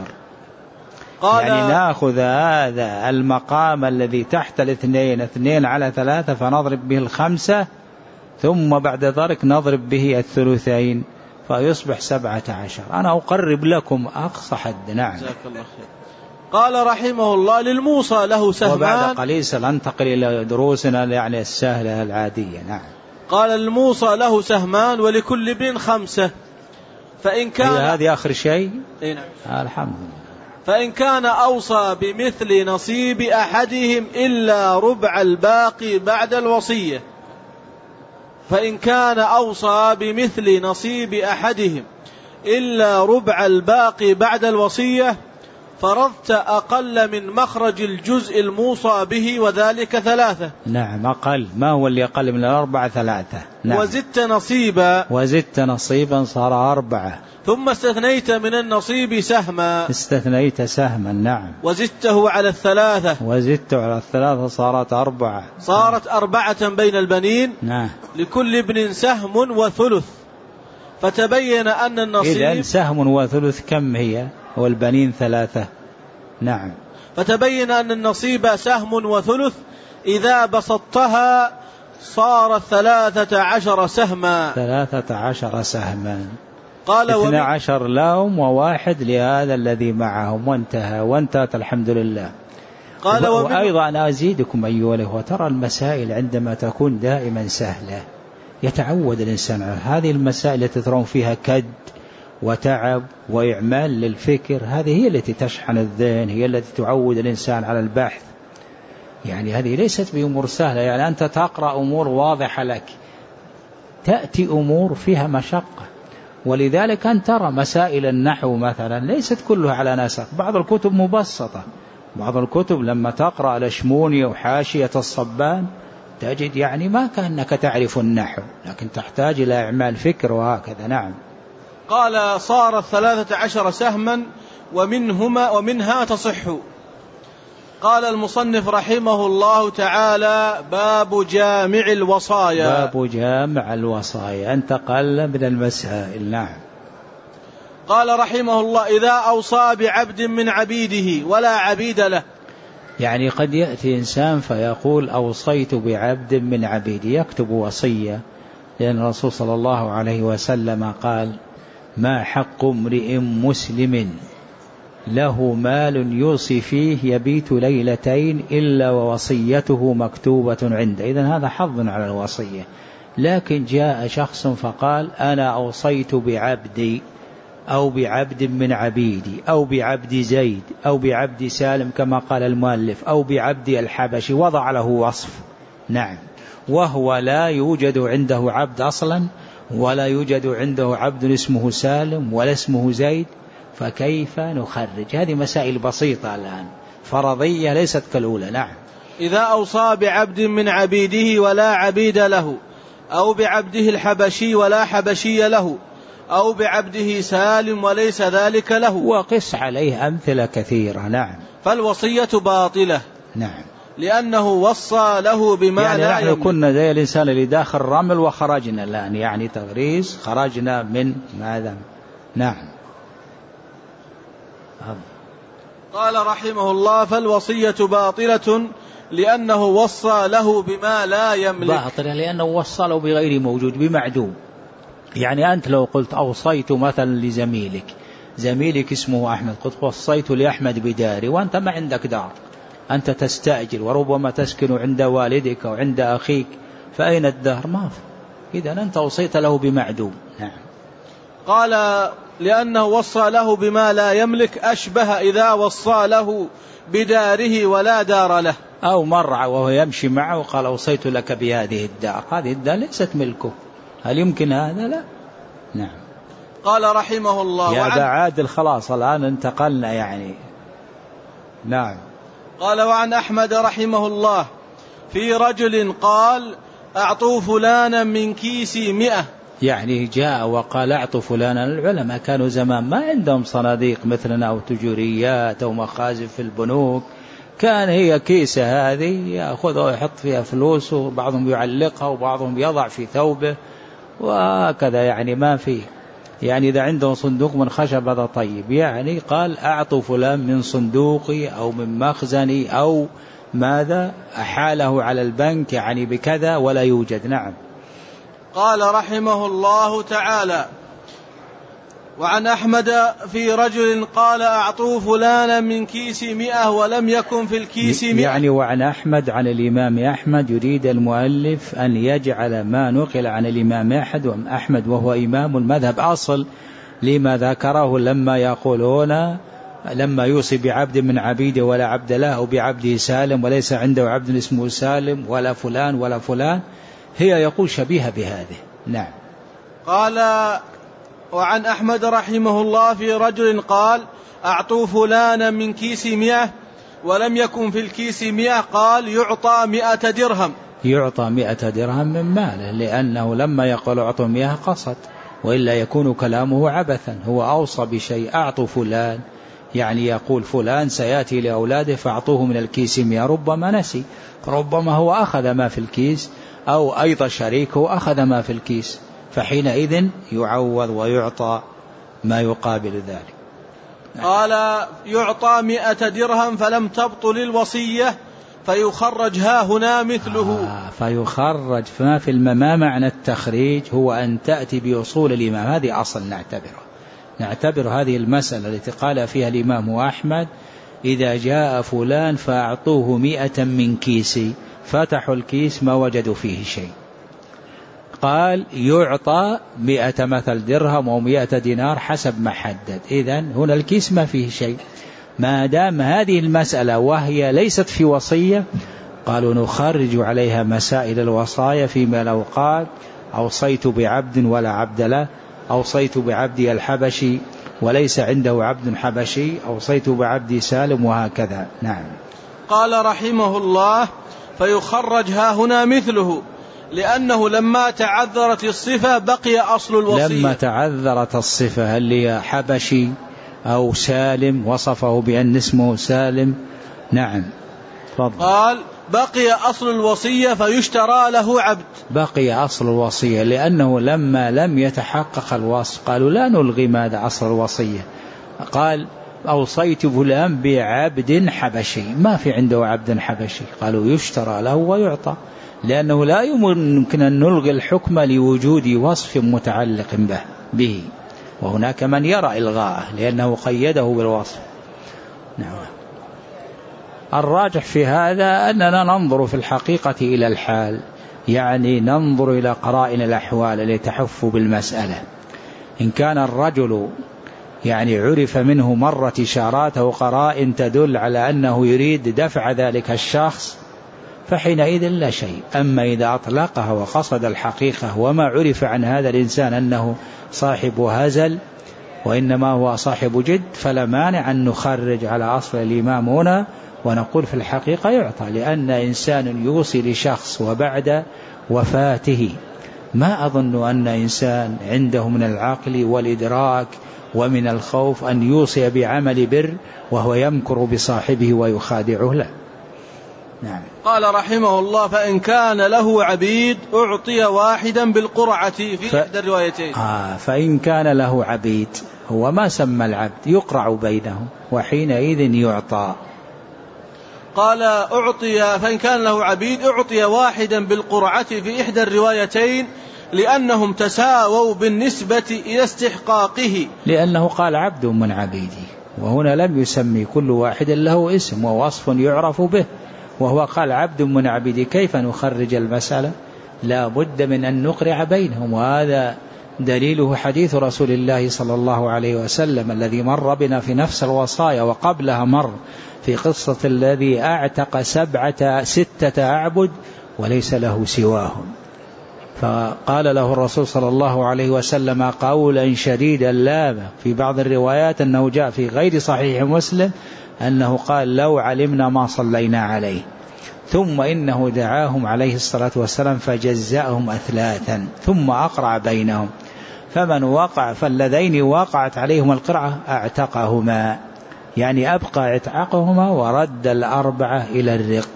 يعني نأخذ هذا المقام الذي تحت الاثنين، اثنين على ثلاثة، فنضرب به الخمسة، ثم بعد ذلك نضرب به الثلثين فيصبح سبعة عشر. أنا أقرب لكم أقصى حد. نعم. جزاك الله خير. قال رحمه الله للموصى له سهمان. وبعد قليل سننتقل إلى دروسنا يعني السهلة العادية. نعم. قال الموصى له سهمان ولكل ابن خمسة، فإن كان هذه آخر شيء. نعم. الحمد لله. فإن كان أوصى بمثل نصيب أحدهم إلا ربع الباقي بعد الوصية فإن كان أوصى بمثل نصيب أحدهم إلا ربع الباقي بعد الوصية فرضت أقل من مخرج الجزء الموصى به وذلك ثلاثة. نعم، أقل. ما هو اللي أقل من الأربعة؟ ثلاثة. نعم. وزدت نصيبا. وزدت نصيبا صار أربعة. ثم استثنيت من النصيب سهما. استثنيت سهما. نعم. وزدته على الثلاثة. وزدته على الثلاثة صارت أربعة. صارت أربعة بين البنين. نعم. لكل ابن سهم وثلث، فتبين أن النصيب إذن سهم وثلث كم هي؟ والبنين ثلاثة. نعم. فتبين أن النصيب سهم وثلث، إذا بسطتها صار ثلاثة عشر سهما. ثلاثة عشر سهما. قال اثنى عشر لهم وواحد لهذا الذي معهم، وانتهى وانتهت الحمد لله. قال وأيضا أنا أزيدكم أيها الأخوة، ترى المسائل عندما تكون دائما سهلة يتعود الإنسان على هذه المسائل التي ترون فيها كد وتعب وإعمال للفكر، هذه هي التي تشحن الذهن، هي التي تعود الإنسان على البحث. يعني هذه ليست بأمور سهلة، يعني أنت تقرأ أمور واضحة لك، تأتي أمور فيها مشقة. ولذلك أن ترى مسائل النحو مثلا ليست كلها على نسق، بعض الكتب مبسطة، بعض الكتب لما تقرأ الأشموني وحاشية الصبان تجد يعني ما كأنك تعرف النحو، لكن تحتاج إلى إعمال فكر وهكذا. نعم. قال صارت ثلاثة عشر سهما ومنهما ومنها تصح. قال المصنف رحمه الله تعالى: باب جامع الوصايا. باب جامع الوصايا، انتقل من المسائل. نعم. قال رحمه الله: إذا أوصى بعبد من عبيده ولا عبيد له. يعني قد يأتي إنسان فيقول أوصيت بعبد من عبيدي، يكتب وصية، لأن الرسول صلى الله عليه وسلم قال: ما حق امرئ مسلم له مال يوصي فيه يبيت ليلتين إلا ووصيته مكتوبة عنده. إذن هذا حظ على الوصية. لكن جاء شخص فقال: أنا أوصيت بعبدي أو بعبد من عبيدي أو بعبد زيد أو بعبد سالم كما قال المؤلف أو بعبد الحبشي، وضع له وصف. نعم. وهو لا يوجد عنده عبد أصلا، ولا يوجد عنده عبد اسمه سالم ولا اسمه زيد، فكيف نخرج؟ هذه مسائل بسيطة الآن، فرضية ليست كالأولى. نعم. إذا أوصى بعبد من عبيده ولا عبيد له، أو بعبده الحبشي ولا حبشي له، أو بعبده سالم وليس ذلك له، وقس عليه أمثلة كثيرة. نعم. فالوصية باطلة. نعم. لأنه وصى له بما يعني لا نحن يملك. كنا زي الإنسان اللي داخل رمل وخرجنا الآن، يعني تغريز، خرجنا من ماذا؟ نعم. قال رحمه الله: فالوصية باطلة لأنه وصى له بما لا يملك. باطلة لأنه وصى له بغير موجود، بمعدوم. يعني أنت لو قلت أوصيت مثلا لزميلك، زميلك اسمه أحمد، قلت وصيت لأحمد بداري، وأنت ما عندك دار، أنت تستأجر وربما تسكن عند والدك أو عند أخيك، فأين الدار؟ ما في. إذن أنت وصيت له بمعدوم. نعم. قال: لأنه وصى له بما لا يملك، أشبه إذا وصى له بداره ولا دار له. أو مر وهو يمشي معه وقال أوصيت لك بهذه الدار، هذه الدار ليست ملكه، هل يمكن هذا؟ لا. نعم. قال رحمه الله: يا أبا عادل خلاص الآن انتقلنا يعني. نعم. قال: وعن أحمد رحمه الله في رجل قال: أعطوا فلانا من كيسي مئة. يعني جاء وقال أعطوا فلانا. العلماء كانوا زمان ما عندهم صناديق مثلنا أو تجوريات أو مخازن في البنوك، كان هي كيسة هذه يأخذها ويحط فيها فلوس، وبعضهم يعلقها وبعضهم يضع في ثوبه وهكذا، يعني ما فيه. يعني إذا عندهم صندوق من خشب هذا طيب، يعني قال أعطوا فلان من صندوقي أو من مخزني أو ماذا، أحاله على البنك يعني بكذا ولا يوجد. نعم. قال رحمه الله تعالى: وعن أحمد في رجل قال: أعطوا فلانا من كيس مئة ولم يكن في الكيس مئة. يعني وعن أحمد عن الإمام أحمد، يريد المؤلف أن يجعل ما نقل عن الإمام أحمد وهو إمام المذهب أصل لما ذكره، لما يقولون لما يوصي بعبد من عبيده ولا عبد له، أو بعبده سالم وليس عنده عبد اسمه سالم ولا فلان ولا فلان، هي يقول شبيهة بهذه. نعم. قال: وعن أحمد رحمه الله في رجل قال: أعطوا فلانا من كيس مئة ولم يكن في الكيس مئة، قال: يعطى مئة درهم. يعطى مئة درهم من ماله، لأنه لما يقول أعطوا مئة قصد، وإلا يكون كلامه عبثا. هو أوصى بشيء، أعطوا فلان، يعني يقول فلان سيأتي لأولاده فأعطوه من الكيس مئة، ربما نسي، ربما هو أخذ ما في الكيس، أو أيضا شريكه أخذ ما في الكيس، فحينئذ يعوض ويعطى ما يقابل ذلك. قال: يعطى مئة درهم فلم تبطل الوصية فيخرج ها هنا مثله. آه فيخرج. فما في المما معنى التخريج هو أن تأتي بأصول الإمام، هذه أصل نعتبره نعتبر هذه المسألة التي قال فيها الإمام أحمد: إذا جاء فلان فأعطوه مئة من كيسي، فتحوا الكيس ما وجدوا فيه شيء، قال يعطى مئة مثل درهم أو مئة دينار حسب ما حدد. إذن هنا الكيس ما فيه شيء، ما دام هذه المسألة وهي ليست في وصية قالوا نخرج عليها مسائل الوصايا فيما لو قال أوصيت بعبد ولا عبد له، أوصيت بعبدي الحبشي وليس عنده عبد حبشي، أوصيت بعبدي سالم، وهكذا. نعم. قال رحمه الله: فيخرج ها هنا مثله، لأنه لما تعذرت الصفة بقي أصل الوصية. لما تعذرت الصفة اللي هي حبشي أو سالم، وصفه بأن اسمه سالم. نعم. فضل. قال: بقي أصل الوصية فيشترى له عبد. بقي أصل الوصية لأنه لما لم يتحقق الوصف قالوا لا نلغي ماذا أصل الوصية. قال أوصيت فلان بعبد حبشي، ما في عنده عبد حبشي، قالوا يشترى له ويعطى، لأنه لا يمكن أن نلغي الحكم لوجود وصف متعلق به به وهناك من يرى إلغاءه لأنه قيده بالوصف. نعم. الراجح في هذا أننا ننظر في الحقيقة إلى الحال، يعني ننظر إلى قرائن الأحوال التي تحف بالمسألة. إن كان الرجل يعني عرف منه مرت إشاراته قرائن تدل على أنه يريد دفع ذلك الشخص فحينئذ لا شيء. أما إذا أطلقها وقصد الحقيقة وما عرف عن هذا الإنسان أنه صاحب هزل وإنما هو صاحب جد فلا مانع أن نخرج على أصل الإمام هنا ونقول في الحقيقة يعطى، لأن إنسان يوصي لشخص وبعد وفاته ما أظن أن إنسان عنده من العقل والإدراك ومن الخوف أن يوصي بعمل بر وهو يمكر بصاحبه ويخادعه له. نعم. قال رحمه الله: فإن كان له عبيد أعطي واحدا بالقرعة في ف... إحدى الروايتين. آه فإن كان له عبيد، هو ما سمى العبد، يقرع بينهم وحينئذ يعطى. قال أعطي فإن كان له عبيد أعطي واحدا بالقرعة في إحدى الروايتين لأنهم تساووا بالنسبة إلى استحقاقه، لأنه قال عبد من عبيده، وهنا لم يسمي كل واحد له اسم ووصف يعرف به، وهو قال عبد من عبيده. كيف نخرج المسألة؟ لا بد من أن نقرع بينهم، وهذا دليله حديث رسول الله صلى الله عليه وسلم الذي مر بنا في نفس الوصايا وقبلها مر في قصة الذي أعتق سبعة ستة أعبد وليس له سواهم، فقال له الرسول صلى الله عليه وسلم قولا شديدا لا، في بعض الروايات أنه جاء في غير صحيح مسلم أنه قال لو علمنا ما صلينا عليه. ثم إنه دعاهم عليه الصلاة والسلام فجزأهم أثلاثا ثم أقرع بينهم، فمن وقع فالذين وقعت عليهم القرعة أعتقهما، يعني أبقى اعتقهما ورد الأربعة إلى الرق.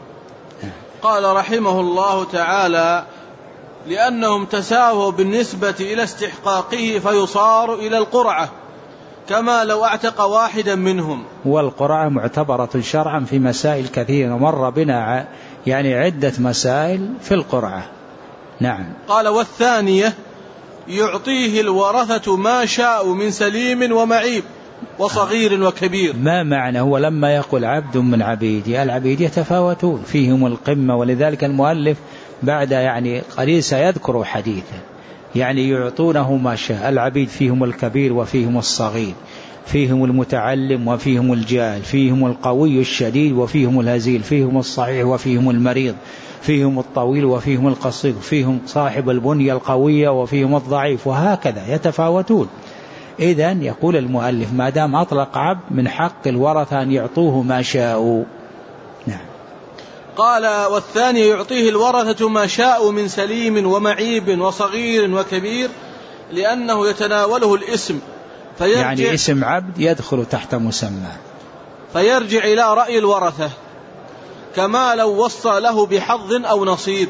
قال رحمه الله تعالى: لأنهم تساووا بالنسبة إلى استحقاقه فيصار إلى القرعة كما لو اعتق واحدا منهم. والقرعة معتبرة شرعا في مسائل كثيرة، مر بنا يعني عدة مسائل في القرعة. نعم. قال: والثانية يعطيه الورثة ما شاءوا من سليم ومعيب وصغير وكبير. ما معنى هو لما يقول عبد من عبيد؟ العبيد يتفاوتون فيهم القمة، ولذلك المؤلف بعد يعني قليل سيذكر حديثا، يعني يعطونه ما شاء. العبيد فيهم الكبير وفيهم الصغير، فيهم المتعلم وفيهم الجاهل، فيهم القوي الشديد وفيهم الهزيل، فيهم الصحيح وفيهم المريض، فيهم الطويل وفيهم القصير، فيهم صاحب البنية القوية وفيهم الضعيف، وهكذا يتفاوتون. إذن يقول المؤلف ما دام أطلق عبد من حق الورثة أن يعطوه ما شاءوا. نعم. قال: والثاني يعطيه الورثة ما شاءوا من سليم ومعيب وصغير وكبير لأنه يتناوله الاسم، فيرجع يعني اسم عبد يدخل تحت مسمى، فيرجع إلى رأي الورثة كما لو وصى له بحظ أو نصيب.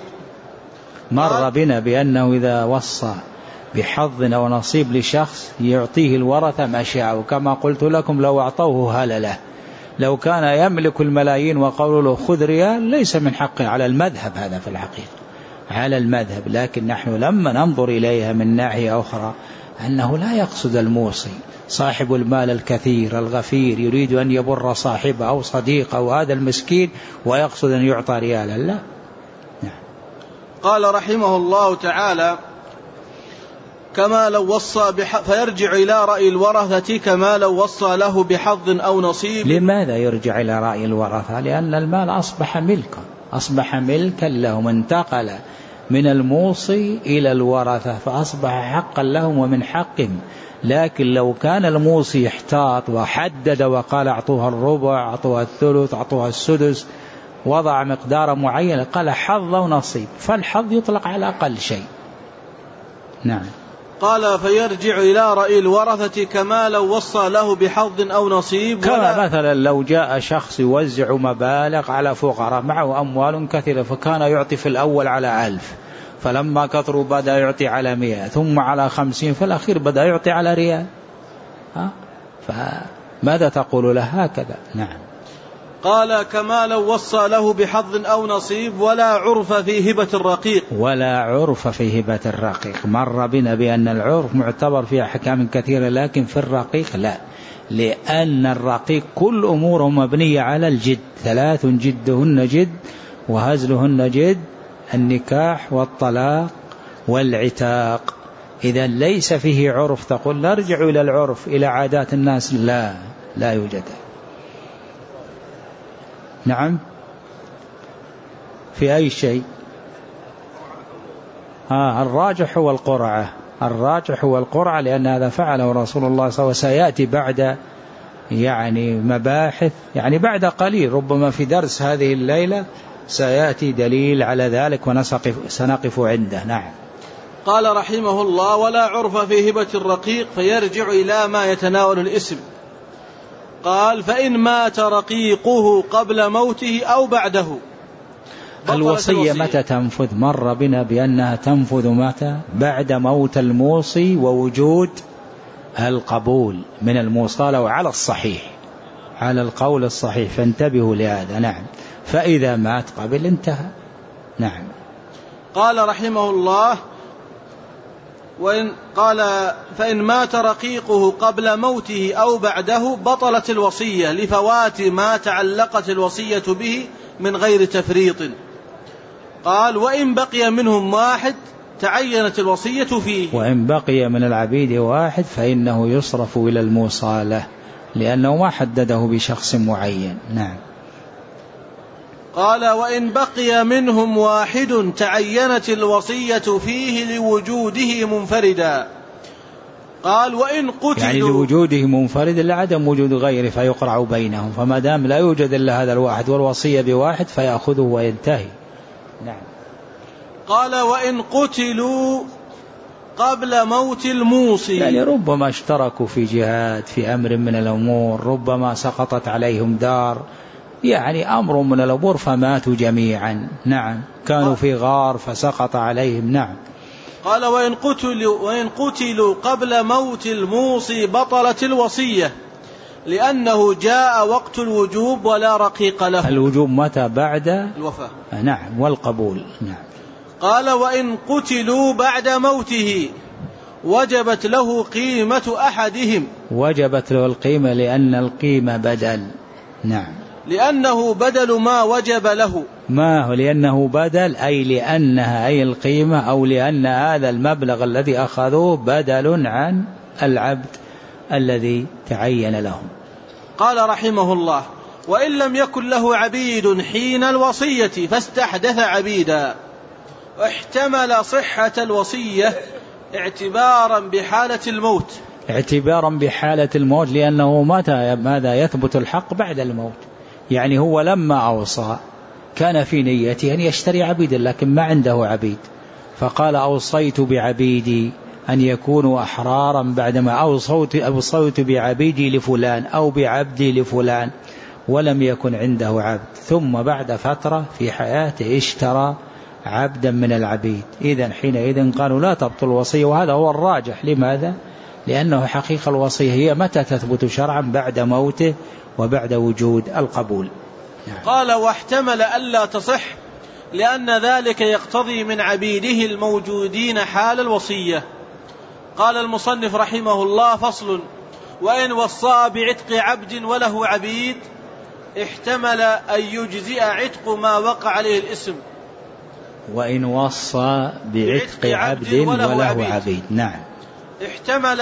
مر بنا بأنه إذا وصى بحظ أو نصيب لشخص يعطيه الورثة ما شاء، وكما قلت لكم لو أعطوه هلله، لو كان يملك الملايين وقالوا له خذ ريال ليس من حقه على المذهب، هذا في الحقيقة على المذهب. لكن نحن لما ننظر إليها من ناحية أخرى أنه لا يقصد الموصي صاحب المال الكثير الغفير يريد أن يبر صاحبه أو صديقه أو هذا المسكين ويقصد أن يعطى ريالا، لا. قال رحمه الله تعالى: كما لو وصى بح... فيرجع إلى رأي الورثة كما لو وصى له بحظ أو نصيب. لماذا يرجع إلى رأي الورثة؟ لأن المال أصبح ملكا أصبح ملكا لهم، انتقل من الموصي إلى الورثة فأصبح حقا لهم ومن حقهم. لكن لو كان الموصي احتاط وحدد وقال أعطوها الربع، أعطوها الثلث، أعطوها السدس، وضع مقدار معين، قال حظ ونصيب، فالحظ يطلق على أقل شيء. نعم. قال: فيرجع إلى رأي الورثة كما لو وصى له بحظ أو نصيب. كما مثلا لو جاء شخص يوزع مبالغ على فقراء معه أموال كثيرة، فكان يعطي في الأول على ألف، فلما كثروا بدأ يعطي على مئة، ثم على خمسين، في الأخير بدأ يعطي على ريال. ها؟ فماذا تقول له؟ هكذا. نعم. قال: كما لو وصى له بحظ أو نصيب ولا عرف في هبة الرقيق. ولا عرف في هبة الرقيق. مر بنا بأن العرف معتبر في أحكام كثيرة، لكن في الرقيق لا، لأن الرقيق كل أموره مبنية على الجد، ثلاث جدهن جد وهزلهن جد: النكاح والطلاق والعتاق. إذا ليس فيه عرف تقول نرجع إلى العرف إلى عادات الناس، لا لا يوجد. نعم. في أي شيء؟ آه الراجح هو القرعة، الراجح هو القرعة، لأن هذا فعله رسول الله صلى الله عليه وسلم، وسيأتي بعد يعني مباحث، يعني بعد قليل ربما في درس هذه الليلة سيأتي دليل على ذلك وسنقف عنده. نعم. قال رحمه الله: ولا عرف في هبة الرقيق فيرجع إلى ما يتناول الاسم. قال: فإن مات رقيقه قبل موته أو بعده. الوصية متى تنفذ؟ مر بنا بأنها تنفذ متى؟ بعد موت الموصي ووجود القبول من الموصى على الصحيح، على القول الصحيح، فانتبهوا لهذا. نعم. فإذا مات قبل انتهى. نعم. قال رحمه الله: وإن قال فإن مات رقيقه قبل موته أو بعده بطلت الوصية لفوات ما تعلقت الوصية به من غير تفريط. قال: وإن بقي منهم واحد تعينت الوصية فيه. وإن بقي من العبيد واحد فإنه يصرف إلى الموصى له، لأنه ما حدده بشخص معين. نعم. قال: وإن بقي منهم واحد تعينت الوصية فيه لوجوده منفردا. قال: وإن قتلوا، يعني لوجوده منفرد لعدم وجود غيره فيقرع بينهم، فما دام لا يوجد إلا هذا الواحد والوصية بواحد فيأخذه وينتهي. نعم. قال: وإن قتلوا قبل موت الموصي، يعني ربما اشتركوا في جهاد في أمر من الأمور، ربما سقطت عليهم دار، يعني أمر من الأمور فماتوا جميعا. نعم. كانوا في غار فسقط عليهم. نعم. قال: وإن قتلوا, وإن قتلوا قبل موت الموصي بطلت الوصية لأنه جاء وقت الوجوب ولا رقيق له. الوجوب متى؟ بعد الوفاة. نعم. والقبول. نعم. قال: وإن قتلوا بعد موته وجبت له قيمة أحدهم. وجبت له القيمة لأن القيمة بدل. نعم. لأنه بدل ما وجب له. ما هو؟ لأنه بدل، أي لأنها أي القيمة، أو لأن هذا المبلغ الذي أخذوه بدل عن العبد الذي تعين لهم. قال رحمه الله: وإن لم يكن له عبيد حين الوصية فاستحدث عبيدا واحتمل صحة الوصية اعتبارا بحالة الموت. اعتبارا بحالة الموت، لأنه متى ماذا يثبت الحق؟ بعد الموت. يعني هو لما أوصى كان في نيته أن يشتري عبيدا، لكن ما عنده عبيد، فقال: أوصيت بعبيدي أن يكونوا أحرارا بعدما أوصيت, أوصيت بعبيدي لفلان أو بعبدي لفلان، ولم يكن عنده عبد، ثم بعد فترة في حياته اشترى عبدا من العبيد. إذن حينئذ قالوا لا تبطل الوصية، وهذا هو الراجح. لماذا؟ لأنه حقيقة الوصية هي متى تثبت شرعا؟ بعد موته وبعد وجود القبول. يعني. قال: واحتمل ألا تصح لأن ذلك يقتضي من عبيده الموجودين حال الوصية. قال المصنف رحمه الله: فصل: وإن وصى بعتق عبد وله عبيد احتمل أن يجزئ عتق ما وقع عليه الاسم. وإن وصى بعتق عبد وله عبيد, عبيد. نعم. احتمل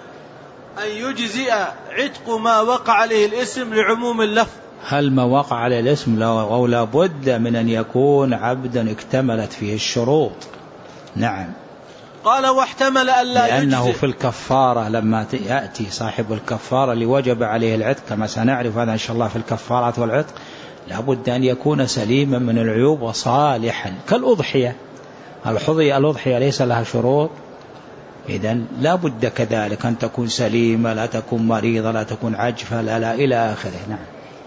أن يجزئ عتق ما وقع عليه الاسم لعموم اللفظ. هل ما وقع عليه الاسم أو لا بد من أن يكون عبدا اكتملت فيه الشروط؟ نعم. قال واحتمل أن لا يجزئ، لأنه في الكفارة لما يأتي صاحب الكفارة اللي وجب عليه العتق كما سنعرف هذا إن شاء الله في الكفارات والعتق لابد أن يكون سليما من العيوب وصالحا كالأضحية. الحضي الأضحية ليس لها شروط، إذن لا بد كذلك أن تكون سليمة، لا تكون مريضة، لا تكون عجفة، لا لا إلى آخره. نعم.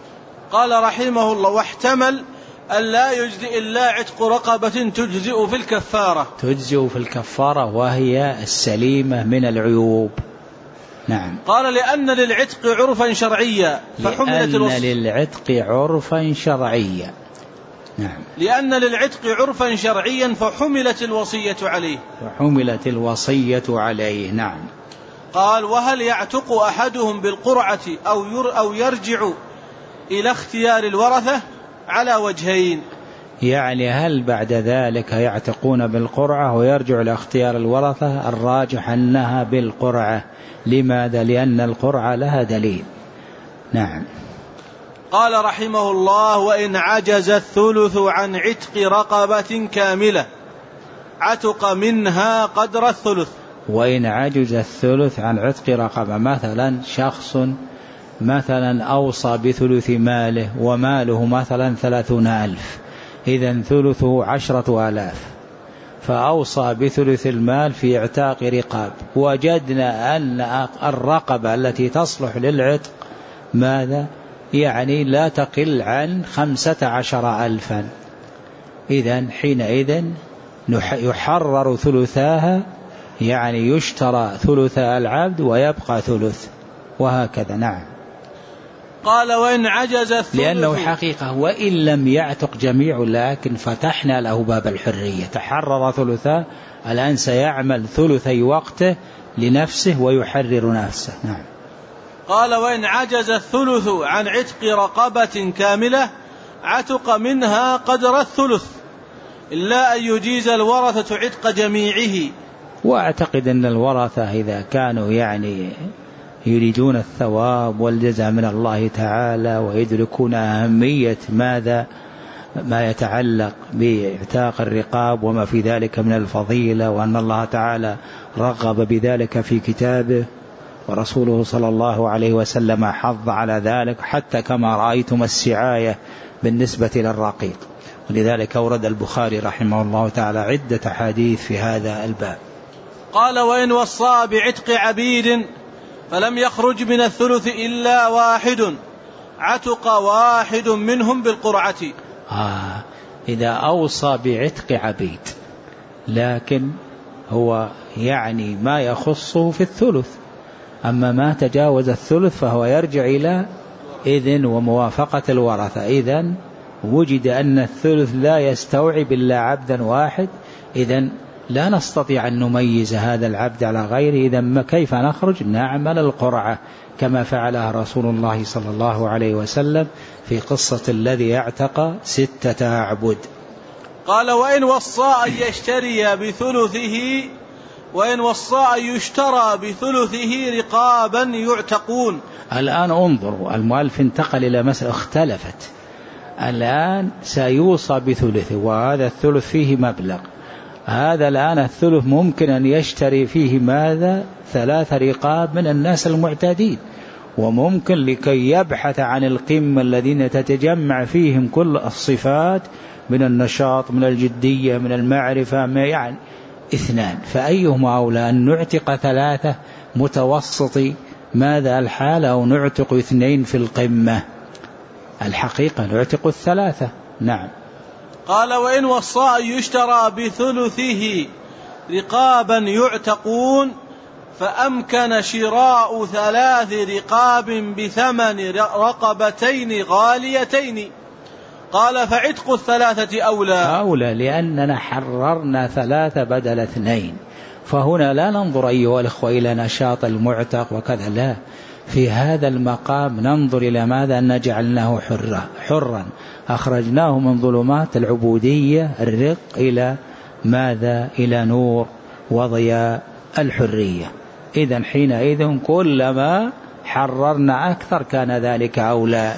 قال رحمه الله واحتمل أن لا يجزئ إلا عتق رقبة تجزئ في الكفارة. تجزئ في الكفارة وهي السليمة من العيوب. نعم. قال لأن للعتق عرفا شرعيا فحملت الوصية. لأن للعتق عرفا شرعيا. نعم. لأن للعتق عرفا شرعيا فحملت الوصية عليه. فحملت الوصية عليه. نعم. قال وهل يعتق أحدهم بالقرعة أو, ير أو يرجع إلى اختيار الورثة؟ على وجهين، يعني هل بعد ذلك يعتقون بالقرعة ويرجع إلى اختيار الورثة؟ الراجح أنها بالقرعة. لماذا؟ لأن القرعة لها دليل. نعم. قال رحمه الله وإن عجز الثلث عن عتق رقبة كاملة عتق منها قدر الثلث. وإن عجز الثلث عن عتق رقبة، مثلا شخص مثلا أوصى بثلث ماله وماله مثلا ثلاثون ألف، إذن ثلثه عشرة آلاف، فأوصى بثلث المال في اعتاق رقاب، وجدنا أن الرقبة التي تصلح للعتق ماذا؟ يعني لا تقل عن خمسة عشر ألفا، إذن حينئذ يحرر ثلثاها، يعني يشترى ثلث العبد ويبقى ثلث، وهكذا. نعم. قال وإن عجز الثلث، لأنه حقيقة وإن لم يعتق جميع لكن فتحنا له باب الحرية، تحرر ثلثا، الآن سيعمل ثلثي وقته لنفسه ويحرر نفسه. نعم. قال وإن عجز الثلث عن عتق رقبة كاملة عتق منها قدر الثلث إلا أن يجيز الورثة عتق جميعه. وأعتقد أن الورثة إذا كانوا يعني يريدون الثواب والجزاء من الله تعالى ويدركون أهمية ماذا ما يتعلق باعتاق الرقاب وما في ذلك من الفضيلة، وأن الله تعالى رغب بذلك في كتابه ورسوله صلى الله عليه وسلم حض على ذلك، حتى كما رأيتم السعاية بالنسبة للرقيق. ولذلك أورد البخاري رحمه الله تعالى عدة حديث في هذا الباب. قال وإن وصى بعتق عبيد فلم يخرج من الثلث إلا واحد عتق واحد منهم بالقرعة. آه إذا أوصى بعتق عبيد لكن هو يعني ما يخصه في الثلث، أما ما تجاوز الثلث فهو يرجع إلى إذن وموافقة الورثة. إذن وجد أن الثلث لا يستوعب إلا عبدا واحد، إذن لا نستطيع أن نميز هذا العبد على غيره، إذن كيف نخرج؟ نعمل القرعة كما فعلها رسول الله صلى الله عليه وسلم في قصة الذي اعتق ستة أعبد. قال وإن وصى أن يشتري بثلثه وإن وصى أن يشترى بثلثه رقابا يعتقون. الآن انظروا، المؤلف انتقل إلى مسألة اختلفت. الآن سيوصى بثلثه وهذا الثلث فيه مبلغ، هذا الآن الثلث ممكن أن يشتري فيه ماذا؟ ثلاث رقاب من الناس المعتادين، وممكن لكي يبحث عن القمة الذين تتجمع فيهم كل الصفات من النشاط من الجدية من المعرفة يعني اثنان، فأيهما أولى؟ أن نعتق ثلاثة متوسطي ماذا الحال، أو نعتق اثنين في القمة؟ الحقيقة نعتق الثلاثة. نعم. قال وإن وصى أن يشترى بثلثه رقابا يعتقون فأمكن شراء ثلاث رقاب بثمن رقبتين غاليتين، قال فعتق الثلاثة أولى. أولى لأننا حررنا ثلاثة بدل اثنين، فهنا لا ننظر أيها الأخوة إلى نشاط المعتق وكذا، لا، في هذا المقام ننظر إلى ماذا؟ أن جعلناه حرا حرا أخرجناه من ظلمات العبودية الرق إلى ماذا؟ إلى نور وضياء الحرية. إذن حينئذ كلما حررنا أكثر كان ذلك أولى.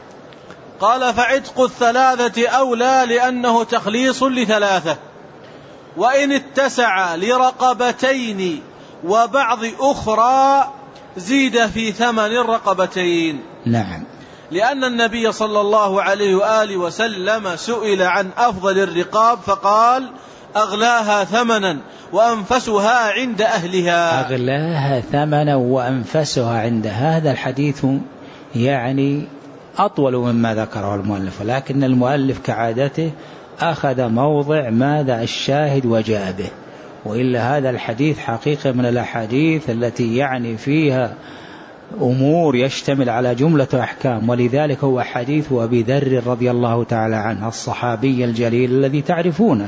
قال فعتق الثلاثة أولى لأنه تخليص لثلاثة، وإن اتسع لرقبتين وبعض أخرى زيد في ثمن الرقبتين. نعم. لأن النبي صلى الله عليه وآله وسلم سئل عن أفضل الرقاب فقال أغلاها ثمنا وأنفسها عند أهلها. أغلاها ثمنا وأنفسها عند. هذا الحديث يعني أطول مما ذكره المؤلف، لكن المؤلف كعادته أخذ موضع ماذا؟ الشاهد وجاء به، وإلا هذا الحديث حقيقة من الأحاديث التي يعني فيها أمور يشتمل على جملة أحكام. ولذلك هو حديث أبي ذر رضي الله تعالى عنه الصحابي الجليل الذي تعرفونه.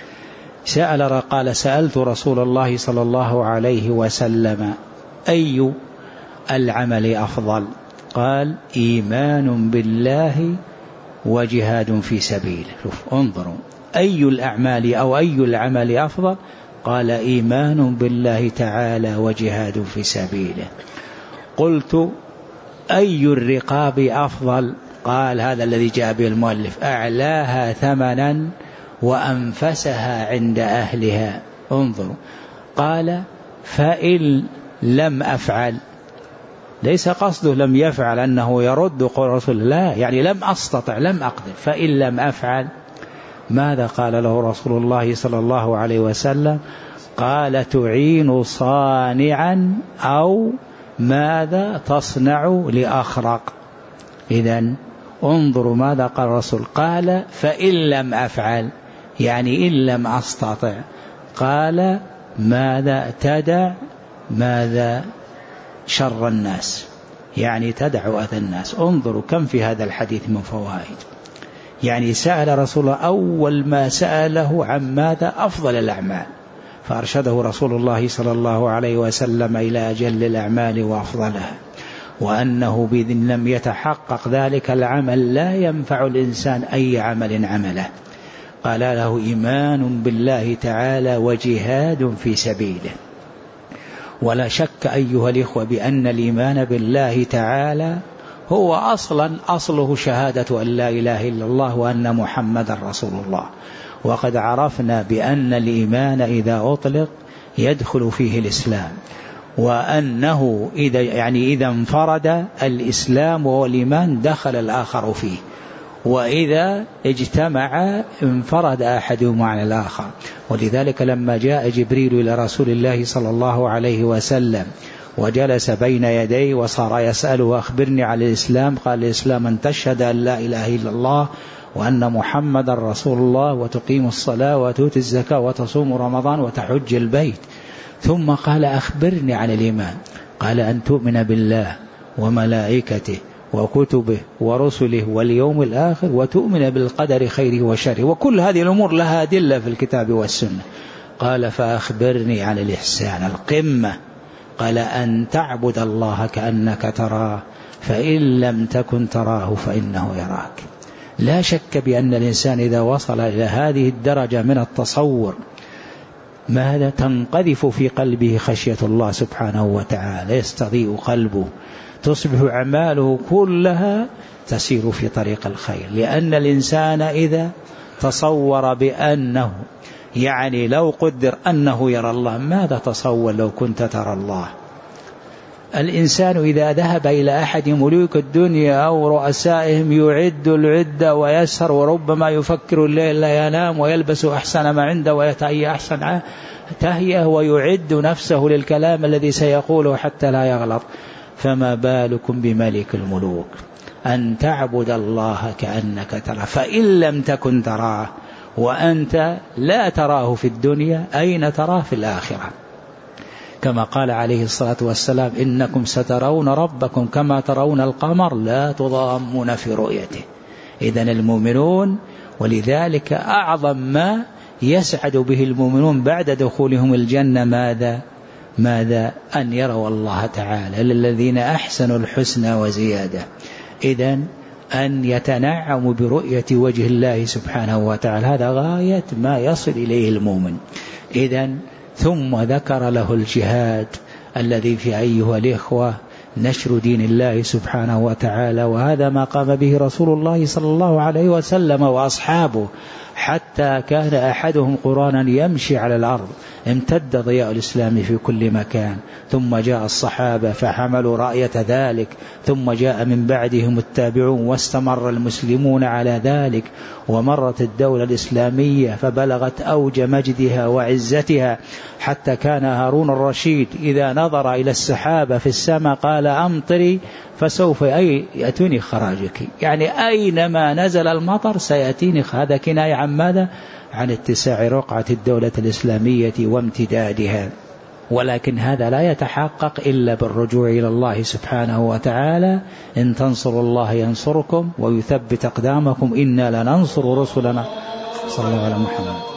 سأل قال سألت رسول الله صلى الله عليه وسلم أي العمل أفضل؟ قال إيمان بالله وجهاد في سبيله. شوف انظروا، أي الأعمال أو أي العمل أفضل؟ قال إيمان بالله تعالى وجهاد في سبيله. قلت أي الرقاب أفضل؟ قال هذا الذي جاء به المؤلف أعلاها ثمنا وأنفسها عند أهلها. انظروا، قال فإن لم أفعل، ليس قصده لم يفعل أنه يرد قول رسول الله، يعني لم أستطع لم أقدر. فإن لم أفعل ماذا قال له رسول الله صلى الله عليه وسلم؟ قال تعين صانعا أو ماذا تصنع لأخرق. إذن انظروا ماذا قال الرسول، قال فإن لم أفعل يعني إن لم أستطع. قال ماذا؟ تدع ماذا؟ شر الناس، يعني تدع أذى الناس. انظروا كم في هذا الحديث من فوائد. يعني سأل رسول الله أول ما سأله عن ماذا؟ أفضل الأعمال، فأرشده رسول الله صلى الله عليه وسلم إلى أجل الأعمال وأفضلها، وأنه بإذن لم يتحقق ذلك العمل لا ينفع الإنسان أي عمل عمله. قال له إيمان بالله تعالى وجهاد في سبيله. ولا شك أيها الإخوة بأن الإيمان بالله تعالى هو أصلا أصله شهادة أن لا إله إلا الله وأن محمد رسول الله. وقد عرفنا بأن الإيمان إذا أطلق يدخل فيه الإسلام، وأنه إذا يعني إذا انفرد الإسلام والإيمان دخل الآخر فيه، وإذا اجتمع انفرد أحدهما عن الآخر. ولذلك لما جاء جبريل إلى رسول الله صلى الله عليه وسلم وجلس بين يديه وصار يسأله أخبرني عن الإسلام، قال الإسلام أن تشهد أن لا إله إلا الله وأن محمد رسول الله وتقيم الصلاة وتؤتي الزكاة وتصوم رمضان وتحج البيت. ثم قال أخبرني عن الإيمان، قال أن تؤمن بالله وملائكته وكتبه ورسله واليوم الآخر وتؤمن بالقدر خيره وشره، وكل هذه الأمور لها أدلة في الكتاب والسنة. قال فأخبرني عن الإحسان القمة، قال أن تعبد الله كأنك تراه فإن لم تكن تراه فإنه يراك. لا شك بأن الإنسان إذا وصل إلى هذه الدرجة من التصور ماذا؟ تنقذف في قلبه خشية الله سبحانه وتعالى، يستضيء قلبه، تصبح أعماله كلها تسير في طريق الخير. لأن الإنسان إذا تصور بأنه يعني لو قدر أنه يرى الله، ماذا تصور لو كنت ترى الله؟ الإنسان إذا ذهب إلى أحد ملوك الدنيا أو رؤسائهم يعد العدة ويسهر، وربما يفكر الليل لا ينام ويلبس أحسن ما عنده ويتهيأ أحسن تهيئة ويعد نفسه للكلام الذي سيقوله حتى لا يغلط، فما بالكم بملك الملوك؟ أن تعبد الله كأنك تراه فإن لم تكن تراه، وأنت لا تراه في الدنيا أين تراه في الآخرة؟ كما قال عليه الصلاة والسلام إنكم سترون ربكم كما ترون القمر لا تضامون في رؤيته. إذن المؤمنون، ولذلك أعظم ما يسعد به المؤمنون بعد دخولهم الجنة ماذا؟ ماذا؟ أن يروا الله تعالى، للذين أحسنوا الحسنى وزيادة. إذن أن يتنعم برؤية وجه الله سبحانه وتعالى، هذا غاية ما يصل إليه المؤمن. إذن ثم ذكر له الجهاد الذي في أيها الإخوة نشر دين الله سبحانه وتعالى، وهذا ما قام به رسول الله صلى الله عليه وسلم وأصحابه، حتى كان أحدهم قرانا يمشي على الأرض، امتد ضياء الإسلام في كل مكان. ثم جاء الصحابة فحملوا رأية ذلك، ثم جاء من بعدهم التابعون واستمر المسلمون على ذلك، ومرت الدولة الإسلامية فبلغت أوج مجدها وعزتها، حتى كان هارون الرشيد إذا نظر إلى السحابة في السماء قال أمطري فسوف يأتوني خراجك، يعني أينما نزل المطر سيأتيني. هذا كناية عن ماذا؟ عن اتساع رقعة الدولة الإسلامية وامتدادها. ولكن هذا لا يتحقق إلا بالرجوع إلى الله سبحانه وتعالى. إن تنصروا الله ينصركم ويثبت أقدامكم، إنا لننصر رسلنا. صلى الله على محمد.